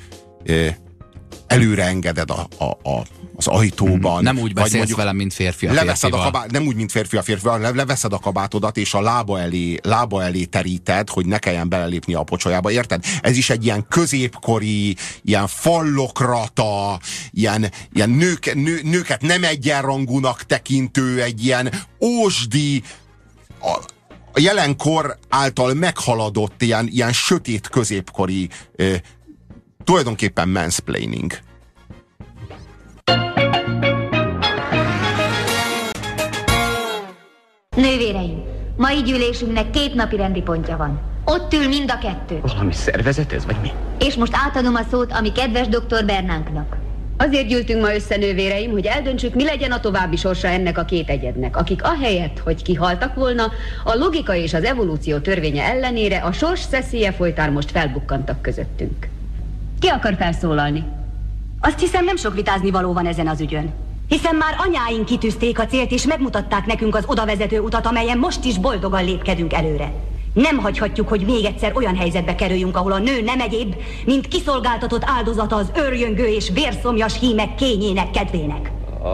előre engeded az ajtóban. Nem úgy beszélsz vele, mint férfi a férfival. Nem úgy, mint férfi a férfival, leveszed a kabátodat, és a lába elé teríted, hogy ne kelljen belelépni a pocsolyába, érted? Ez is egy ilyen középkori, ilyen fallokrata, ilyen nőket nem egyenrangúnak tekintő, egy ilyen ósdi, a jelenkor által meghaladott ilyen sötét középkori, tulajdonképpen mansplaining. Nővéreim, mai gyűlésünknek 2 napi rendi pontja van. Ott ül mind a 2. Valami szervezet ez, vagy mi? És most átadom a szót a mi kedves dr. Bernánknak. Azért gyűltünk ma össze, nővéreim, hogy eldöntsük, mi legyen a további sorsa ennek a 2 egyednek, akik ahelyett, hogy kihaltak volna, a logika és az evolúció törvénye ellenére a sors szeszélye folytán most felbukkantak közöttünk. Ki akar felszólalni? Azt hiszem, nem sok vitázni való van ezen az ügyön. Hiszen már anyáink kitűzték a célt, és megmutatták nekünk az odavezető utat, amelyen most is boldogan lépkedünk előre. Nem hagyhatjuk, hogy még egyszer olyan helyzetbe kerüljünk, ahol a nő nem egyéb, mint kiszolgáltatott áldozata az őrjöngő és vérszomjas hímek kényének kedvének.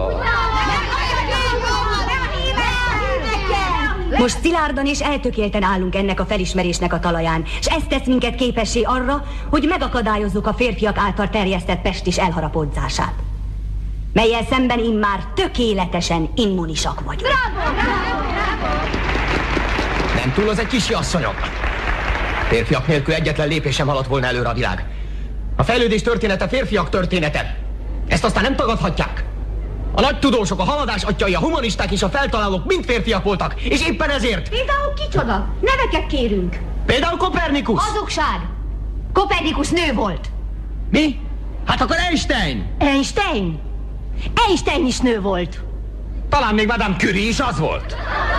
Most szilárdan és eltökélten állunk ennek a felismerésnek a talaján, és ez tesz minket képessé arra, hogy megakadályozzuk a férfiak által terjesztett pestis elharapódzását, mellyel szemben immár tökéletesen immunisak vagyunk. Nem túl az egy kisi asszonyok. Férfiak nélkül egyetlen lépés sem haladt volna előre a világ. A fejlődés története férfiak története. Ezt aztán nem tagadhatják. A nagy tudósok, a haladás atyai, a humanisták és a feltalálók mind férfiak voltak, és éppen ezért... Például kicsoda? Neveket kérünk. Például Kopernikus. Hazugság. Kopernikus nő volt. Mi? Hát akkor Einstein. Einstein? Einstein is nő volt. Talán még Madame Curie is az volt.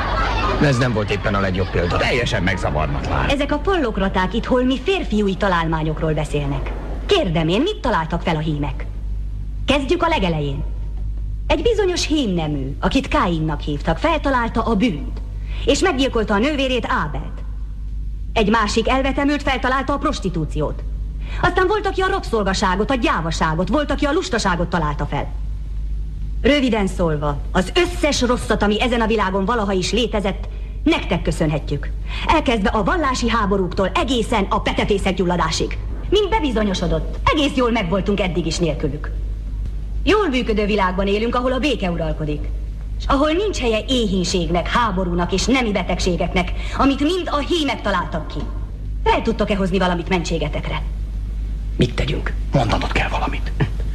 Ez nem volt éppen a legjobb példa. Teljesen megzavarnak. Ezek a pallokraták itt holmi férfiúi találmányokról beszélnek. Kérdem én, mit találtak fel a hímek? Kezdjük a legelején. Egy bizonyos hímnemű, akit Káinnak hívtak, feltalálta a bűnt, és meggyilkolta a nővérét, Ábelt. Egy másik elvetemült feltalálta a prostitúciót. Aztán volt, aki a rabszolgaságot, a gyávaságot, volt, aki a lustaságot találta fel. Röviden szólva, az összes rosszat, ami ezen a világon valaha is létezett, nektek köszönhetjük. Elkezdve a vallási háborúktól egészen a petefészek gyulladásig. Mint bebizonyosodott, egész jól megvoltunk eddig is nélkülük. Jól működő világban élünk, ahol a béke uralkodik, és ahol nincs helye éhínségnek, háborúnak és nemi betegségeknek, amit mind a hímek találtak ki. El tudtok-e hozni valamit mentségetekre? Mit tegyünk? Mondanod kell valamit.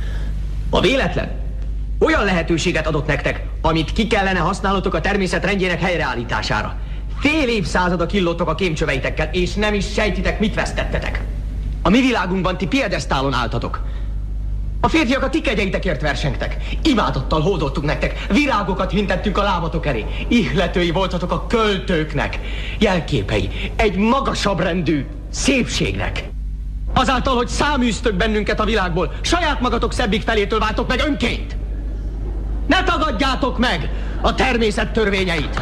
A véletlen olyan lehetőséget adott nektek, amit ki kellene használnotok a természet rendjének helyreállítására. Fél évszázada killottok a kémcsöveitekkel, és nem is sejtitek, mit vesztettetek. A mi világunkban ti piedesztálon álltatok. A férfiak a ti kegyeitekért versengtek. Imádottal hódoltuk nektek, virágokat hintettünk a lábatok elé. Ihletői voltatok a költőknek, jelképei egy magasabb rendű szépségnek. Azáltal, hogy száműztök bennünket a világból, saját magatok szebbik felétől váltok meg önként. Ne tagadjátok meg a természet törvényeit!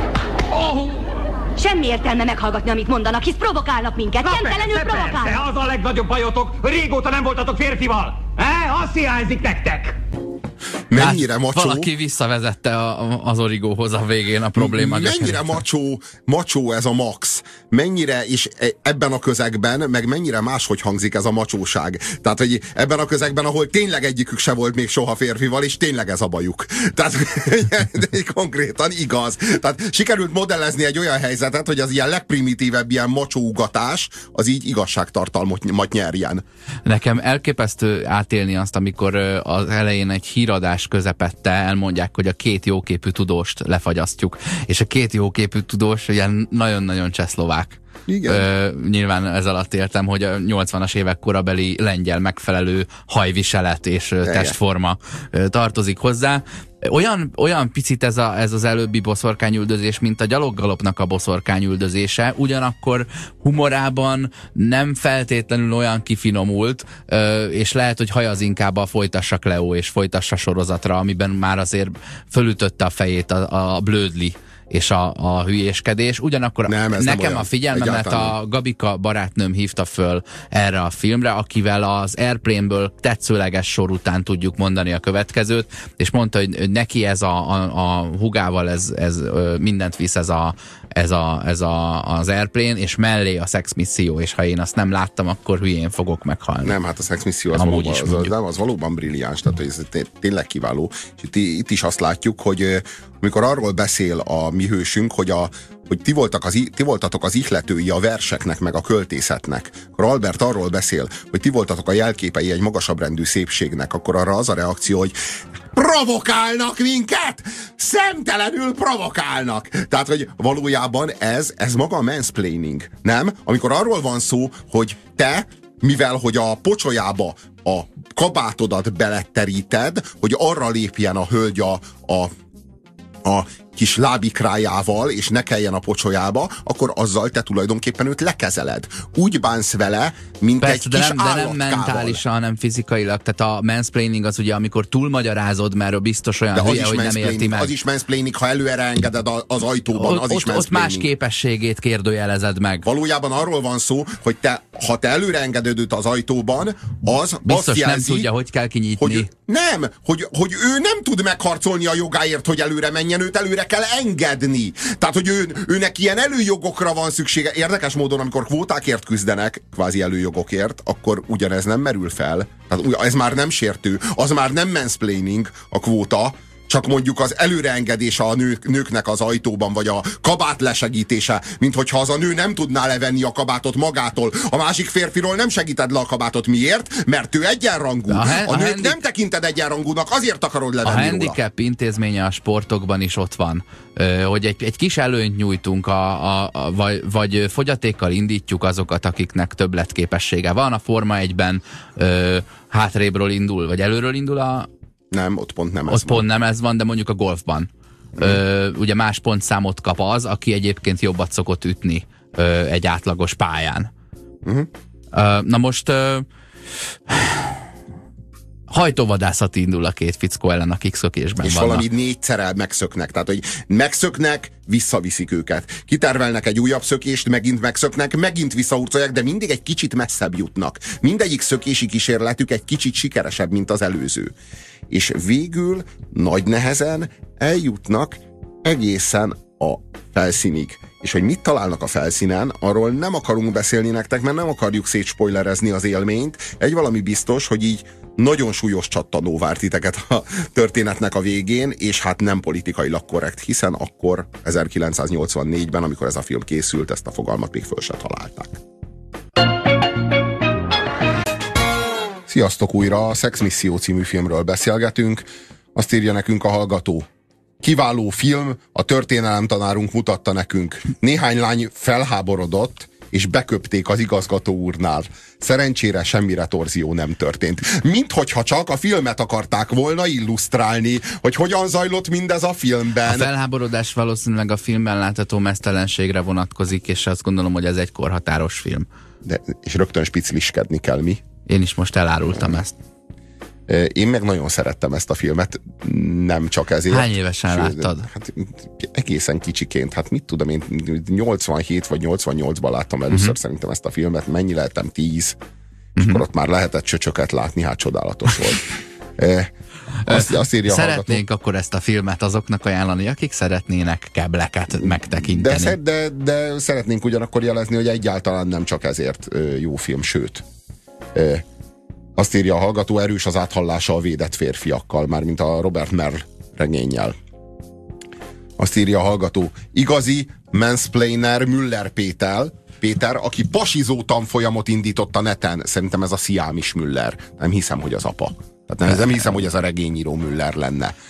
Oh. Semmi értelme meghallgatni, amit mondanak, hisz provokálnak minket. Nyomtelenül provokálnak. Persze, az a legnagyobb bajotok, régóta nem voltatok férfival. Azt hiányzik nektek. Mennyire macsó. Valaki visszavezette az origóhoz a végén a probléma. Mennyire macsó ez a Max. Mennyire, és ebben a közegben, meg mennyire máshogy hangzik ez a macsóság. Tehát, hogy ebben a közegben, ahol tényleg egyikük se volt még soha férfival, és tényleg ez a bajuk. Tehát konkrétan igaz. Tehát sikerült modellezni egy olyan helyzetet, hogy az ilyen legprimitívebb ilyen macsóugatás, az így igazságtartalmat nyerjen. Nekem elképesztő átélni azt, amikor az elején egy híradás közepette elmondják, hogy a 2 jóképű tudóst lefagyasztjuk. És a 2 jóképű tudós ilyen nagyon-nagyon csehszlovák. Nyilván ez alatt értem, hogy a 80-as évek korabeli lengyel megfelelő hajviselet és testforma tartozik hozzá. olyan picit ez az előbbi boszorkányüldözés, mint a gyaloggalopnak a boszorkányüldözése, ugyanakkor humorában nem feltétlenül olyan kifinomult, és lehet, hogy hajaz inkább a Folytassa Cleo és Folytassa sorozatra, amiben már azért fölütötte a fejét a blödli és a hülyéskedés. Ugyanakkor nekem a figyelmemet a Gabika barátnőm hívta föl erre a filmre, akivel az Airplane-ből tetszőleges sor után tudjuk mondani a következőt, és mondta, hogy neki ez a hugával ez mindent visz az Airplane, és mellé a Sex Misszió, és ha én azt nem láttam, akkor hülyén fogok meghalni. Nem, hát a Sex Misszió az valóban brilliáns, tehát ez tényleg kiváló. És itt is azt látjuk, hogy amikor arról beszél a mi hősünk, hogy ti voltatok az ihletői a verseknek, meg a költészetnek, akkor Albert arról beszél, hogy ti voltatok a jelképei egy magasabb rendű szépségnek, akkor arra az a reakció, hogy provokálnak minket! Szemtelenül provokálnak! Tehát, hogy valójában ez maga a mansplaining, nem? Amikor arról van szó, hogy te, mivel hogy a pocsolyába a kabátodat beletteríted, hogy arra lépjen a hölgy a kis lábikrájával, és ne kelljen a pocsolyába, akkor azzal te tulajdonképpen őt lekezeled. Úgy bánsz vele, mint persze, egy kis állatkával. De nem mentálisan, hanem fizikailag. Tehát a mansplaining az ugye, amikor túlmagyarázod, mert biztos olyan hülye, hogy nem érti meg. Az is mansplaining, ha előre engeded az ajtóban, az is mansplaining. Ott más képességét kérdőjelezed meg. Valójában arról van szó, hogy ha te előre engeded őt az ajtóban, az biztos azt jelzi, nem tudja, hogy kell kinyitni. Hogy ő nem tud megharcolni a jogáért, hogy előre menjen, őt előre kell engedni. Tehát, hogy őnek ilyen előjogokra van szüksége. Érdekes módon, amikor kvótákért küzdenek, kvázi előjogokért, akkor ugyanez nem merül fel. Tehát ez már nem sértő, az már nem mansplaining a kvóta, csak mondjuk az előreengedése a nőknek az ajtóban, vagy a kabát lesegítése, mint hogyha az a nő nem tudná levenni a kabátot magától. A másik férfiról nem segíted le a kabátot. Miért? Mert ő egyenrangú. A nőt nem tekinted egyenrangúnak, azért akarod levenni róla. A handicap intézménye a sportokban is ott van. Hogy egy kis előnyt nyújtunk, vagy fogyatékkal indítjuk azokat, akiknek többletképessége van. A Forma 1-ben hátrébről indul, vagy előről indul Nem, ott pont nem ez van. Ott pont nem ez van, de mondjuk a golfban. Ugye más pontszámot kap az, aki egyébként jobbat szokott ütni egy átlagos pályán. Na most hajtóvadászat indul a két fickó ellen, akik szökésben és vannak. És valami 4-szer megszöknek. Tehát, hogy megszöknek, visszaviszik őket. Kitervelnek egy újabb szökést, megint megszöknek, megint visszahurcolják, de mindig egy kicsit messzebb jutnak. Mindegyik szökési kísérletük egy kicsit sikeresebb, mint az előző. És végül nagy nehezen eljutnak egészen a felszínig. És hogy mit találnak a felszínen, arról nem akarunk beszélni nektek, mert nem akarjuk szétspoilerezni az élményt. Egy valami biztos, hogy így nagyon súlyos csattanó várt titeket a történetnek a végén, és hát nem politikailag korrekt, hiszen akkor 1984-ben, amikor ez a film készült, ezt a fogalmat még föl se találták. Sziasztok újra, a Sex Misszió című filmről beszélgetünk. Azt írja nekünk a hallgató: kiváló film, a történelemtanárunk mutatta nekünk. Néhány lány felháborodott, és beköpték az igazgató úrnál. Szerencsére semmire torzió nem történt. Minthogyha csak a filmet akarták volna illusztrálni, hogy hogyan zajlott mindez a filmben. A felháborodás valószínűleg a filmben látható meztelenségre vonatkozik, és azt gondolom, hogy ez egy korhatáros film. És rögtön spicliskedni kell, mi? Én is most elárultam ezt. Én meg nagyon szerettem ezt a filmet, nem csak ezért. Hány évesen láttad? Hát egészen kicsiként, hát mit tudom én, 87 vagy 88-ban láttam először szerintem ezt a filmet, mennyi lehetem, 10, és akkor ott már lehetett csöcsöket látni, hát csodálatos volt. Azt írja szeretnénk akkor ezt a filmet azoknak ajánlani, akik szeretnének kebleket megtekinteni. De szeretnénk ugyanakkor jelezni, hogy egyáltalán nem csak ezért jó film, sőt. Azt írja a hallgató, erős az áthallása a védett férfiakkal, mármint a Robert Merle regénnyel. Azt írja a hallgató, igazi mansplainer Müller Péter, aki pasizó tanfolyamot indított a neten. Szerintem ez a Sziámis Müller. Nem hiszem, hogy az apa. Tehát nem hiszem, hogy ez a regényíró Müller lenne.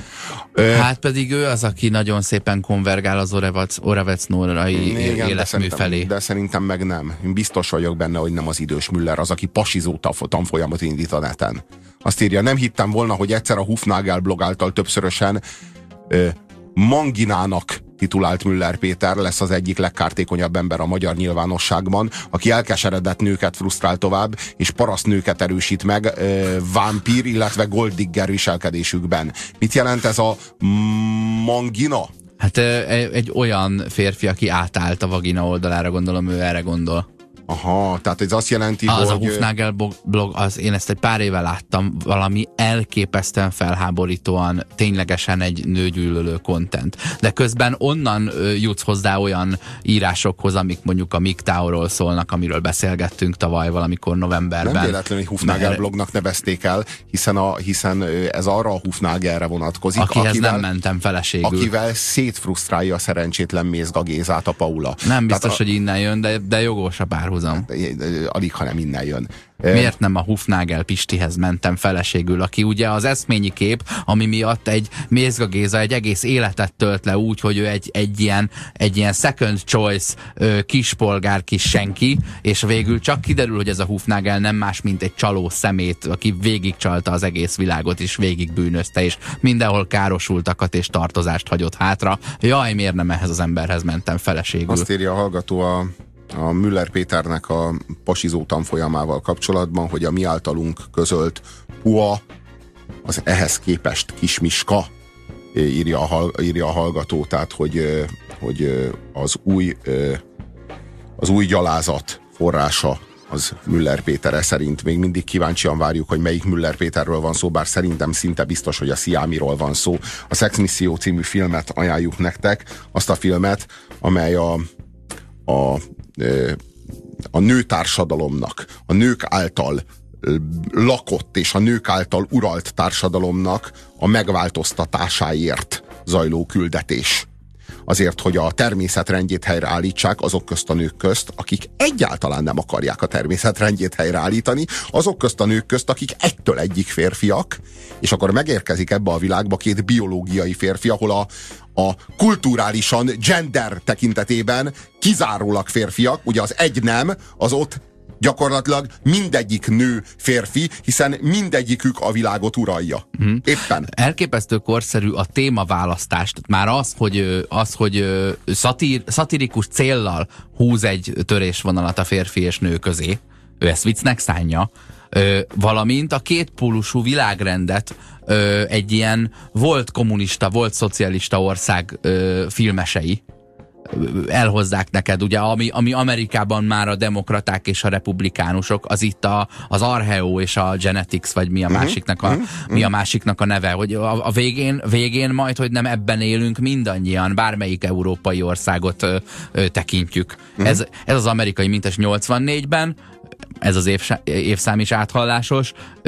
Hát pedig ő az, aki nagyon szépen konvergál az Oravec-Nórai életmű felé. De szerintem meg nem. Én biztos vagyok benne, hogy nem az idős Müller az, aki pasizó tanfolyamot indít a neten. Azt írja, nem hittem volna, hogy egyszer a Hufnagel blog által többszörösen manginának titulált Müller Péter lesz az egyik legkártékonyabb ember a magyar nyilvánosságban, aki elkeseredett nőket frusztrál tovább, és paraszt nőket erősít meg vámpír, illetve golddigger viselkedésükben. Mit jelent ez a mangina? Hát egy olyan férfi, aki átállt a vagina oldalára, gondolom ő erre gondol. Aha, tehát ez azt jelenti, az hogy... a Hufnagel blog, én ezt egy pár éve láttam, valami elképesztően felháborítóan, ténylegesen egy nőgyűlölő content. De közben onnan jutsz hozzá olyan írásokhoz, amik mondjuk a MGTOW-ról szólnak, amiről beszélgettünk tavaly valamikor novemberben. Nem véletlenül, hogy Hufnagel blognak nevezték el, hiszen ez arra a Hufnagelre vonatkozik, akihez nem mentem feleségül. Akivel szétfrusztrálja a szerencsétlen Mézga Gézát a Paula. Nem biztos, hogy innen jön, de jogos a párhuzam. Alig, ha nem innen jön. Miért nem a Hufnagel Pistihez mentem feleségül, aki ugye az eszményi kép, ami miatt egy Mézga Géza egy egész életet tölt le úgy, hogy ő egy ilyen second choice kispolgár, kis senki, és végül csak kiderül, hogy ez a Hufnagel nem más, mint egy csaló szemét, aki végigcsalta az egész világot, és végigbűnözte, és mindenhol károsultakat és tartozást hagyott hátra. Jaj, miért nem ehhez az emberhez mentem feleségül? Azt írja a hallgató a Müller Péternek a pasizó tanfolyamával kapcsolatban, hogy a mi általunk közölt puha, az ehhez képest kismiska, írja a hallgató, tehát hogy az új gyalázat forrása az Müller Péter szerint. Még mindig kíváncsian várjuk, hogy melyik Müller Péterről van szó, bár szerintem szinte biztos, hogy a Sziámiról van szó. A Sex Misszió című filmet ajánljuk nektek, azt a filmet, amely a nőtársadalomnak, a nők által lakott és a nők által uralt társadalomnak a megváltoztatásáért zajló küldetés. Azért, hogy a természetrendjét helyreállítsák azok közt a nők közt, akik egyáltalán nem akarják a természetrendjét helyreállítani, azok közt a nők közt, akik egytől egyik férfiak, és akkor megérkezik ebbe a világba két biológiai férfi, ahol a kulturálisan gender tekintetében kizárólag férfiak, ugye az egy nem, az ott gyakorlatilag mindegyik nő férfi, hiszen mindegyikük a világot uralja. Éppen. Elképesztő korszerű a témaválasztás. Már az, hogy szatirikus céllal húz egy törésvonalat a férfi és nő közé, ő ezt viccnek szánja, valamint a kétpólusú világrendet egy ilyen volt kommunista, volt szocialista ország filmesei elhozzák neked, ugye, ami Amerikában már a demokraták és a republikánusok, az itt az Archeo és a Genetics, vagy mi a másiknak a neve, hogy a végén majd, hogy nem ebben élünk mindannyian, bármelyik európai országot tekintjük. Ez az amerikai mintes 84-ben, ez az évszám is áthallásos,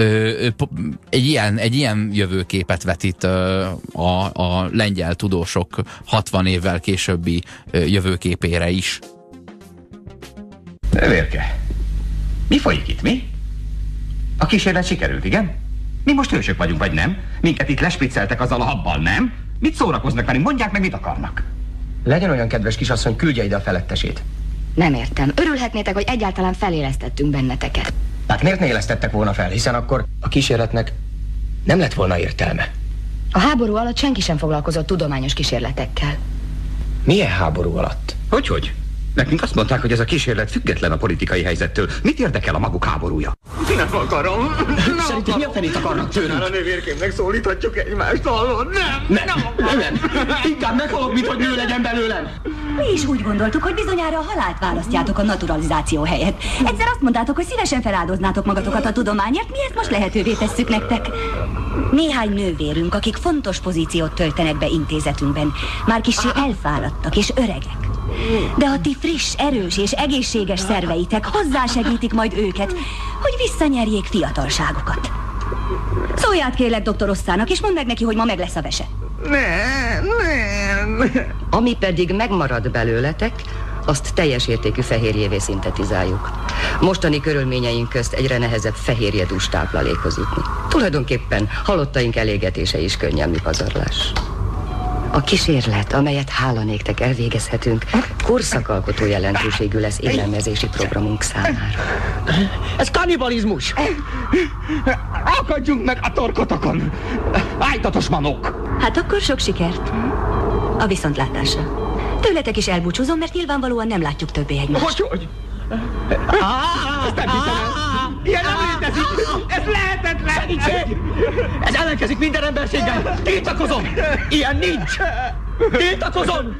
egy ilyen jövőképet vetít a lengyel tudósok 60 évvel későbbi jövőképére is. Vérke, mi folyik itt, mi? A kísérlet sikerült, igen? Mi most hősök vagyunk, vagy nem? Minket itt lespicceltek azzal a habbal, nem? Mit szórakoznak velünk? Mondják meg, mit akarnak. Legyen olyan kedves kisasszony, küldje ide a felettesét. Nem értem. Örülhetnétek, hogy egyáltalán felélesztettünk benneteket. Hát miért ne élesztettek volna fel, hiszen akkor a kísérletnek nem lett volna értelme. A háború alatt senki sem foglalkozott tudományos kísérletekkel. Milyen háború alatt? Hogy? Nekünk azt mondták, hogy ez a kísérlet független a politikai helyzettől. Mit érdekel a maguk háborúja? Nem akarom. Szerintem mi a fenét akarnak tőlünk? A nővérkémnek szólíthatjuk egymást, hallod? Nem. Inkább meghalok, mint hogy nő legyen belőlem. Mi is úgy gondoltuk, hogy bizonyára a halált választjátok a naturalizáció helyett. Egyszer azt mondtátok, hogy szívesen feláldoznátok magatokat a tudományért, miért most lehetővé tesszük nektek? Néhány nővérünk, akik fontos pozíciót töltenek be intézetünkben, már kissé elfáradtak és öregek. De a ti friss, erős és egészséges szerveitek hozzásegítik majd őket, hogy visszanyerjék fiatalságukat. Szólj át kérlek doktor Osszának, és mondd meg neki, hogy ma meg lesz a vese. Nem. Ami pedig megmarad belőletek, azt teljes értékű fehérjévé szintetizáljuk. Mostani körülményeink közt egyre nehezebb fehérjedús táplálékhoz jutni. Tulajdonképpen halottaink elégetése is könnyelmű pazarlás. A kísérlet, amelyet hála néktek elvégezhetünk, korszakalkotó jelentőségű lesz élelmezési programunk számára. Ez kannibalizmus! Akadjunk meg a torkotokon! Ájtatos manok! Hát akkor sok sikert. A viszontlátásra. Tőletek is elbúcsúzom, mert nyilvánvalóan nem látjuk többé egymást. Hogy? Ezt nem hiszem el! Ilyen nem létezik! Ez lehetetlen! Segítség! Ez ellenkezik minden emberséggel! Tiltakozom! Ilyen nincs! Tiltakozom!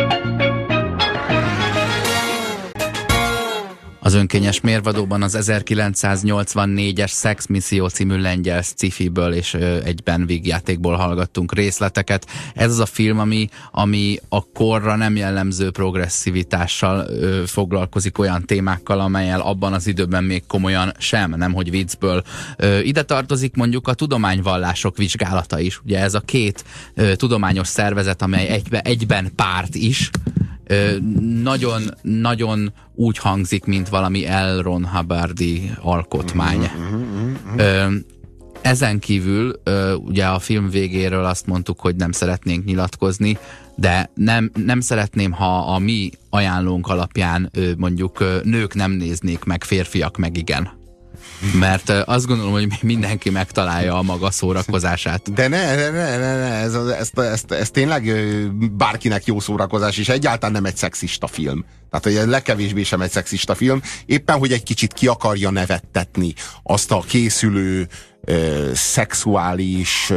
Az önkényes mérvadóban az 1984-es Sex Misszió című lengyel sci-fiből és egyben vígjátékból hallgattunk részleteket. Ez az a film, ami a korra nem jellemző progresszivitással foglalkozik, olyan témákkal, amellyel abban az időben még komolyan sem, nemhogy viccből. Ide tartozik mondjuk a tudományvallások vizsgálata is. Ugye ez a két tudományos szervezet, amely egyben párt is, nagyon úgy hangzik, mint valami L. Ron Hubbardi alkotmány. Ezen kívül ugye a film végéről azt mondtuk, hogy nem szeretnénk nyilatkozni, de nem szeretném, ha a mi ajánlónk alapján mondjuk nők nem néznék meg, férfiak meg igen. Mert azt gondolom, hogy mindenki megtalálja a maga szórakozását. De ez tényleg bárkinek jó szórakozás, és egyáltalán nem egy szexista film. Tehát, hogy legkevésbé sem egy szexista film, éppen, hogy egy kicsit ki akarja nevettetni azt a készülő szexuális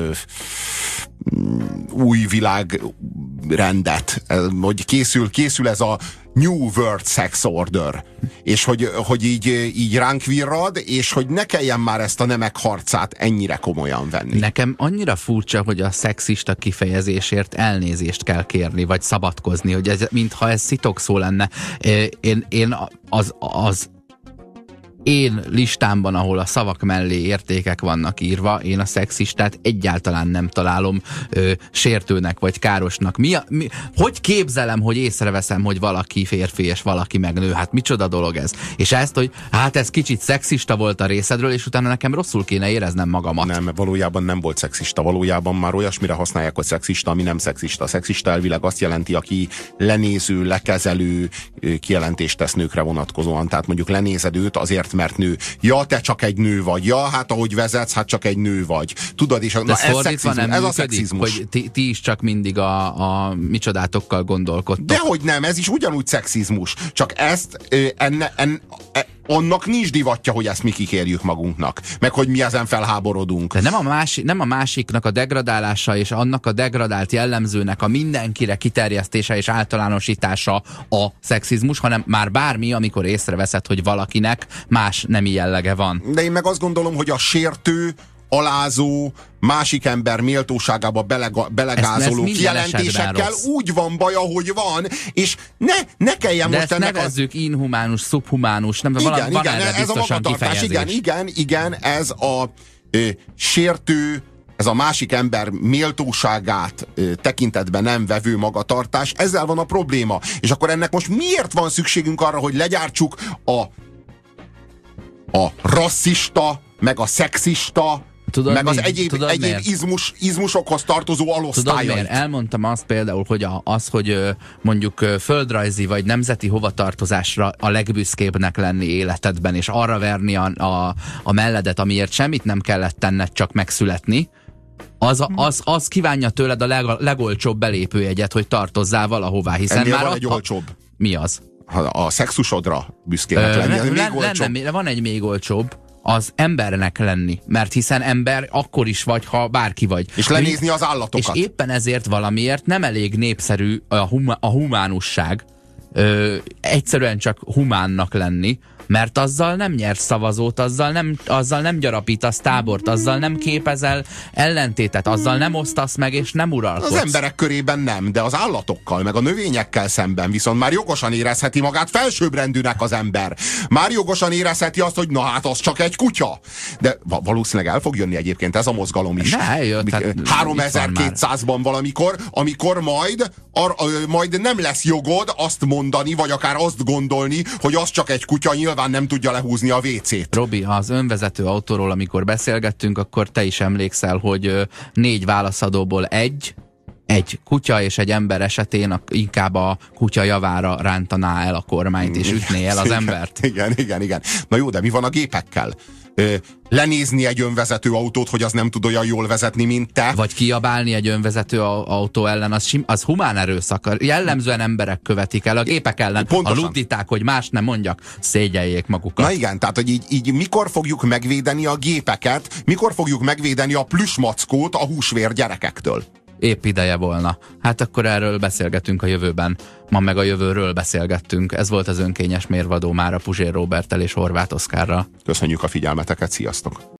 új világrendet, hogy készül ez a New World Sex Order, és hogy így ránk virrad, és hogy ne kelljen már ezt a nemek harcát ennyire komolyan venni. Nekem annyira furcsa, hogy a szexista kifejezésért elnézést kell kérni, vagy szabadkozni, hogy ez, mintha ez szitokszó lenne. Én én listámban, ahol a szavak mellé értékek vannak írva, én a szexistát egyáltalán nem találom sértőnek vagy károsnak. Hogy képzelem, hogy észreveszem, hogy valaki férfi és valaki meg nő? Hát micsoda dolog ez? És ezt, hogy hát ez kicsit szexista volt a részedről, és utána nekem rosszul kéne éreznem magamat. Nem, valójában nem volt szexista. Valójában már olyasmire használják, hogy szexista, ami nem szexista. Szexista elvileg azt jelenti, aki lenéző, lekezelő kijelentést tesz nőkre vonatkozóan. Tehát mondjuk lenézed őt azért, mert nő. Ja, te csak egy nő vagy. Ja, hát ahogy vezetsz, hát csak egy nő vagy. Tudod, és ez szexizmus, ez a szexizmus. Hogy ti is csak mindig a micsodátokkal gondolkodtok. Dehogy nem, ez is ugyanúgy szexizmus. Csak ezt annak nincs divatja, hogy ezt mi kikérjük magunknak. Meg hogy mi ezen felháborodunk. De nem a másiknak a degradálása és annak a degradált jellemzőnek a mindenkire kiterjesztése és általánosítása a szexizmus, hanem már bármi, amikor észreveszed, hogy valakinek más nemi jellege van. De én meg azt gondolom, hogy a sértő, alázó, másik ember méltóságába belegázoló kijelentésekkel úgy van baj, ahogy van, és ne kelljen de most ennek nevezzük inhumánus, szubhumánus, nem van erre ez biztosan a magatartás, kifejezés. igen, ez a sértő, ez a másik ember méltóságát tekintetben nem vevő magatartás, ezzel van a probléma. És akkor ennek most miért van szükségünk arra, hogy legyártsuk a rasszista, meg a szexista, tudod meg az egyéb izmusokhoz tartozó alosztályait. Tudod miért? Elmondtam azt például, hogy hogy mondjuk földrajzi vagy nemzeti hovatartozásra a legbüszkébbnek lenni életedben, és arra verni a melledet, amiért semmit nem kellett tenned, csak megszületni, az kívánja tőled a legolcsóbb belépőjegyet, hogy tartozzál valahová, hiszen ennél már van egy olcsóbb. Mi az? A szexusodra büszkének lenni. Van egy még olcsóbb, az embernek lenni, mert hiszen ember akkor is vagy, ha bárki vagy. És lenézni az állatokat. És éppen ezért valamiért nem elég népszerű a humánusság, egyszerűen csak humánnak lenni, mert azzal nem nyersz szavazót, azzal nem gyarapítasz tábort, azzal nem képezel ellentétet, azzal nem osztasz meg és nem uralkodsz. Az emberek körében nem, de az állatokkal, meg a növényekkel szemben viszont már jogosan érezheti magát felsőbbrendűnek az ember. Már jogosan érezheti azt, hogy na hát az csak egy kutya. De valószínűleg el fog jönni egyébként ez a mozgalom is. 3200-ban valamikor, amikor majd nem lesz jogod azt mondani, vagy akár azt gondolni, hogy az csak egy kutya, nyilván nem tudja lehúzni a WC-t. Robi, az önvezető autóról, amikor beszélgettünk, akkor te is emlékszel, hogy 4 válaszadóból egy kutya és egy ember esetén inkább a kutya javára rántaná el a kormányt, és ütné el az embert. Igen. Na jó, de mi van a gépekkel? Lenézni egy önvezető autót, hogy az nem tud olyan jól vezetni, mint te. Vagy kiabálni egy önvezető autó ellen, az humán erőszak. Jellemzően emberek követik el a gépek ellen. Pontosan. A lugditák, hogy más nem mondjak, szégyeljék magukat. Na igen, tehát hogy így mikor fogjuk megvédeni a gépeket, mikor fogjuk megvédeni a plüsmackót a húsvér gyerekektől? Épp ideje volna. Hát akkor erről beszélgetünk a jövőben. Ma meg a jövőről beszélgettünk. Ez volt az önkényes mérvadó mára Puzsér Róberttel és Horváth Oszkárral. Köszönjük a figyelmeteket, sziasztok!